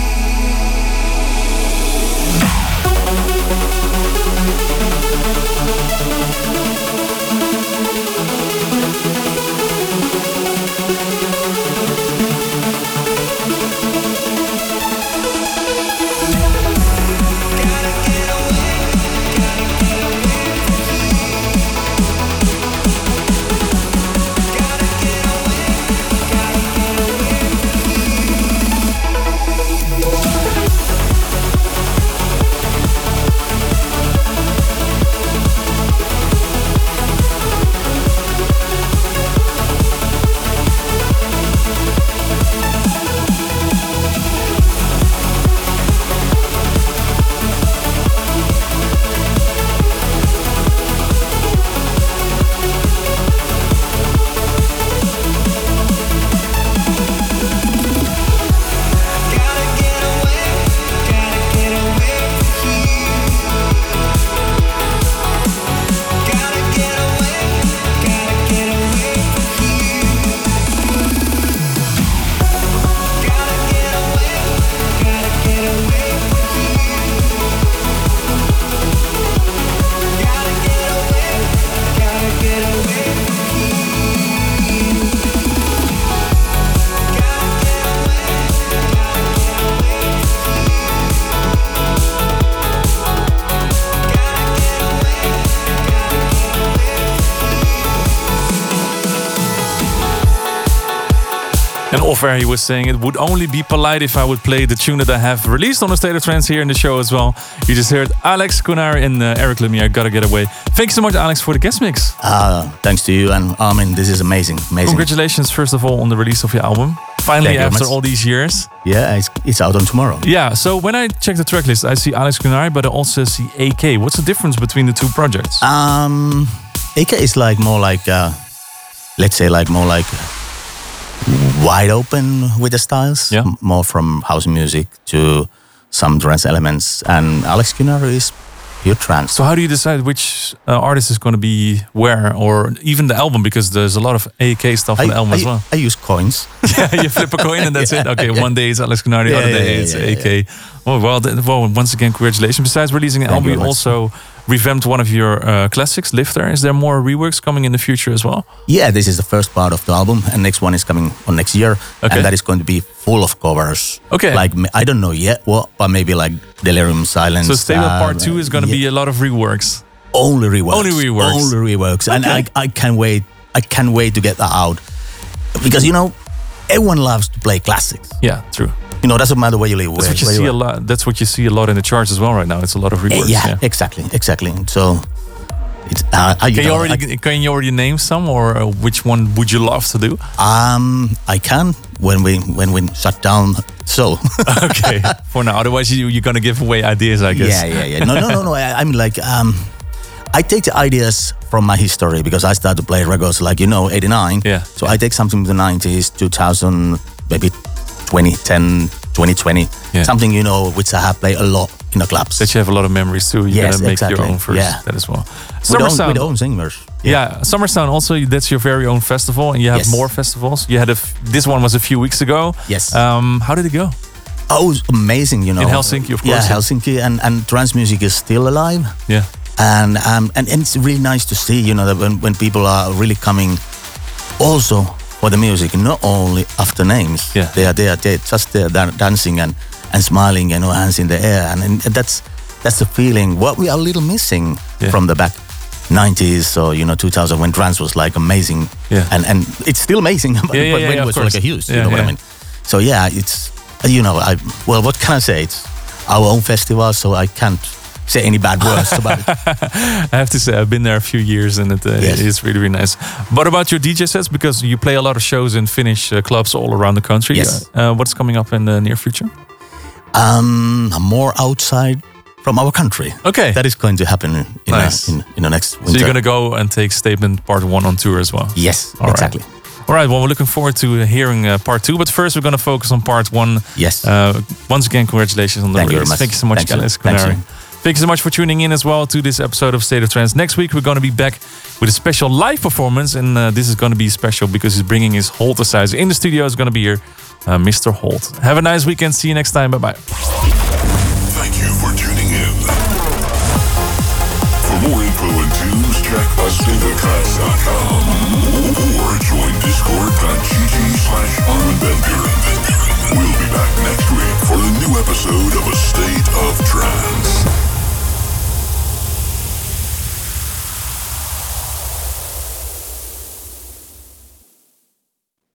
[SPEAKER 14] And off air, he was saying it would only be polite if I would play the tune that I have released on A State of Trance here in the show as well. You just heard Alex Kunari and uh, Eric Lumiere, Gotta Get Away. Thank you so much, Alex, for the guest mix.
[SPEAKER 19] Uh, thanks to you, and I mean, this is amazing, amazing.
[SPEAKER 14] Congratulations, first of all, on the release of your album. Finally,
[SPEAKER 19] Thank you
[SPEAKER 14] after
[SPEAKER 19] much.
[SPEAKER 14] all these years.
[SPEAKER 19] Yeah, it's, it's out on tomorrow.
[SPEAKER 14] Yeah, so when I check the track list, I see Alex Kunari, but I also see A K. What's the difference between the two projects?
[SPEAKER 19] Um, A K is like more like, uh, let's say, like more like wide open with the styles.
[SPEAKER 14] Yeah.
[SPEAKER 19] M- more from house music to some trance elements. And Alex Kunari is pure trance.
[SPEAKER 14] So how do you decide which uh, artist is going to be where, or even the album? Because there's a lot of A K stuff
[SPEAKER 19] I,
[SPEAKER 14] on the album
[SPEAKER 19] I,
[SPEAKER 14] as well.
[SPEAKER 19] I use coins.
[SPEAKER 14] Yeah, you flip a coin and that's
[SPEAKER 19] Yeah,
[SPEAKER 14] it. Okay,
[SPEAKER 19] yeah.
[SPEAKER 14] one day it's Alex Kunari, the
[SPEAKER 19] Yeah,
[SPEAKER 14] other
[SPEAKER 19] yeah,
[SPEAKER 14] day
[SPEAKER 19] yeah,
[SPEAKER 14] it's
[SPEAKER 19] yeah,
[SPEAKER 14] A K. Oh, well, th- well, once again, congratulations. Besides releasing an
[SPEAKER 19] Thank
[SPEAKER 14] album,
[SPEAKER 19] you
[SPEAKER 14] you
[SPEAKER 19] very
[SPEAKER 14] also revamped one of your uh, classics, Lifter. Is there more reworks coming in the future as well?
[SPEAKER 19] Yeah, this is the first part of the album, and next one is coming on next year,
[SPEAKER 14] Okay.
[SPEAKER 19] and that is going to be full of covers.
[SPEAKER 14] Okay.
[SPEAKER 19] Like I don't know yet what, but maybe like Delirium, Silence.
[SPEAKER 14] So Stable
[SPEAKER 19] uh,
[SPEAKER 14] Part Two is going to
[SPEAKER 19] yeah.
[SPEAKER 14] be a lot of reworks.
[SPEAKER 19] Only reworks.
[SPEAKER 14] Only reworks.
[SPEAKER 19] Only reworks. And
[SPEAKER 14] Okay.
[SPEAKER 19] I, I can't wait. I can't wait to get that out. Because, you know, everyone loves to play classics.
[SPEAKER 14] Yeah, true.
[SPEAKER 19] You know, doesn't matter where you live.
[SPEAKER 14] That's
[SPEAKER 19] where,
[SPEAKER 14] what you
[SPEAKER 19] where
[SPEAKER 14] see
[SPEAKER 19] are.
[SPEAKER 14] a lot. That's what you see a lot in the charts as well right now. It's a lot of reworks.
[SPEAKER 19] Yeah,
[SPEAKER 14] yeah.
[SPEAKER 19] exactly. Exactly. So, it's, uh, I,
[SPEAKER 14] Can you
[SPEAKER 19] know,
[SPEAKER 14] already can you already name some, or uh, which one would you love to do?
[SPEAKER 19] I, um, I can when we when we shut down. So,
[SPEAKER 14] Okay, for now. Otherwise, you, you're going to give away ideas, I guess.
[SPEAKER 19] yeah, yeah, yeah. No, no, no, no. I, I'm like, um, I take the ideas from my history because I started to play records like, you know, eighty-nine.
[SPEAKER 14] Yeah.
[SPEAKER 19] So I take something from the nineties, two thousand, maybe twenty ten, twenty twenty.
[SPEAKER 14] Yeah.
[SPEAKER 19] Something, you know, which I have played a lot in the clubs.
[SPEAKER 14] That you have a lot of memories too. You're
[SPEAKER 19] Yes,
[SPEAKER 14] gonna make
[SPEAKER 19] exactly.
[SPEAKER 14] your own first.
[SPEAKER 19] Yeah.
[SPEAKER 14] That as well.
[SPEAKER 19] With
[SPEAKER 14] Summer
[SPEAKER 19] own,
[SPEAKER 14] Sound.
[SPEAKER 19] with own singers.
[SPEAKER 14] Yeah. Summer Sound also, that's your very own festival, and you have
[SPEAKER 19] Yes.
[SPEAKER 14] more festivals. You had a f- this one was a few weeks ago.
[SPEAKER 19] Yes.
[SPEAKER 14] Um, how did it go?
[SPEAKER 19] Oh, it was amazing, you know.
[SPEAKER 14] In Helsinki, of course.
[SPEAKER 19] Yeah, Helsinki, and, and trance music is still alive.
[SPEAKER 14] Yeah.
[SPEAKER 19] And, um, and and it's really nice to see, you know, that when, when people are really coming also for the music, not only after names.
[SPEAKER 14] Yeah.
[SPEAKER 19] They are there, they're just there dan- dancing and, and smiling, you know, hands in the air. And, and that's that's the feeling, what we are a little missing
[SPEAKER 14] Yeah.
[SPEAKER 19] from the back nineties or, you know, two thousand when trance was like amazing.
[SPEAKER 14] Yeah.
[SPEAKER 19] And and it's still amazing, but,
[SPEAKER 14] Yeah, yeah,
[SPEAKER 19] but
[SPEAKER 14] yeah,
[SPEAKER 19] when
[SPEAKER 14] yeah,
[SPEAKER 19] it
[SPEAKER 14] of
[SPEAKER 19] was
[SPEAKER 14] course.
[SPEAKER 19] like a huge,
[SPEAKER 14] Yeah,
[SPEAKER 19] you know what
[SPEAKER 14] yeah.
[SPEAKER 19] I mean? So yeah, it's, you know, I well, what can I say? It's our own festival, so I can't say any bad words about it.
[SPEAKER 14] I have to say, I've been there a few years, and it, uh,
[SPEAKER 19] Yes.
[SPEAKER 14] it is really, really nice. But about your D J sets, because you play a lot of shows in Finnish uh, clubs all around the country.
[SPEAKER 19] Yes.
[SPEAKER 14] Uh, what's coming up in the near future?
[SPEAKER 19] Um, more outside from our country.
[SPEAKER 14] Okay.
[SPEAKER 19] That is going to happen in,
[SPEAKER 14] Nice.
[SPEAKER 19] uh, in, in the next winter.
[SPEAKER 14] So you're going to go and take Statement Part One on tour as well.
[SPEAKER 19] Yes,
[SPEAKER 14] All right.
[SPEAKER 19] exactly.
[SPEAKER 14] All right. Well, we're looking forward to hearing uh, Part Two. But first, we're going to focus on Part One.
[SPEAKER 19] Yes.
[SPEAKER 14] Uh, once again, congratulations on the
[SPEAKER 19] Thank you
[SPEAKER 14] release.
[SPEAKER 19] very much.
[SPEAKER 14] Thank you so much,
[SPEAKER 19] Thanks,
[SPEAKER 14] Alex
[SPEAKER 19] thanks,
[SPEAKER 14] Kunari.
[SPEAKER 19] you.
[SPEAKER 14] Thank you so much for tuning in as well to this episode of State of Trance. Next week, we're going to be back with a special live performance. And uh, this is going to be special because he's bringing his Holt aside. In the studio is going to be here, uh, Mister Holt. Have a nice weekend. See you next time. Bye-bye.
[SPEAKER 2] Thank you for tuning in. For more info and tunes, check us state of trance dot com or join discord.gg slash Armin Van Buren. We'll be back next week for a new episode of A State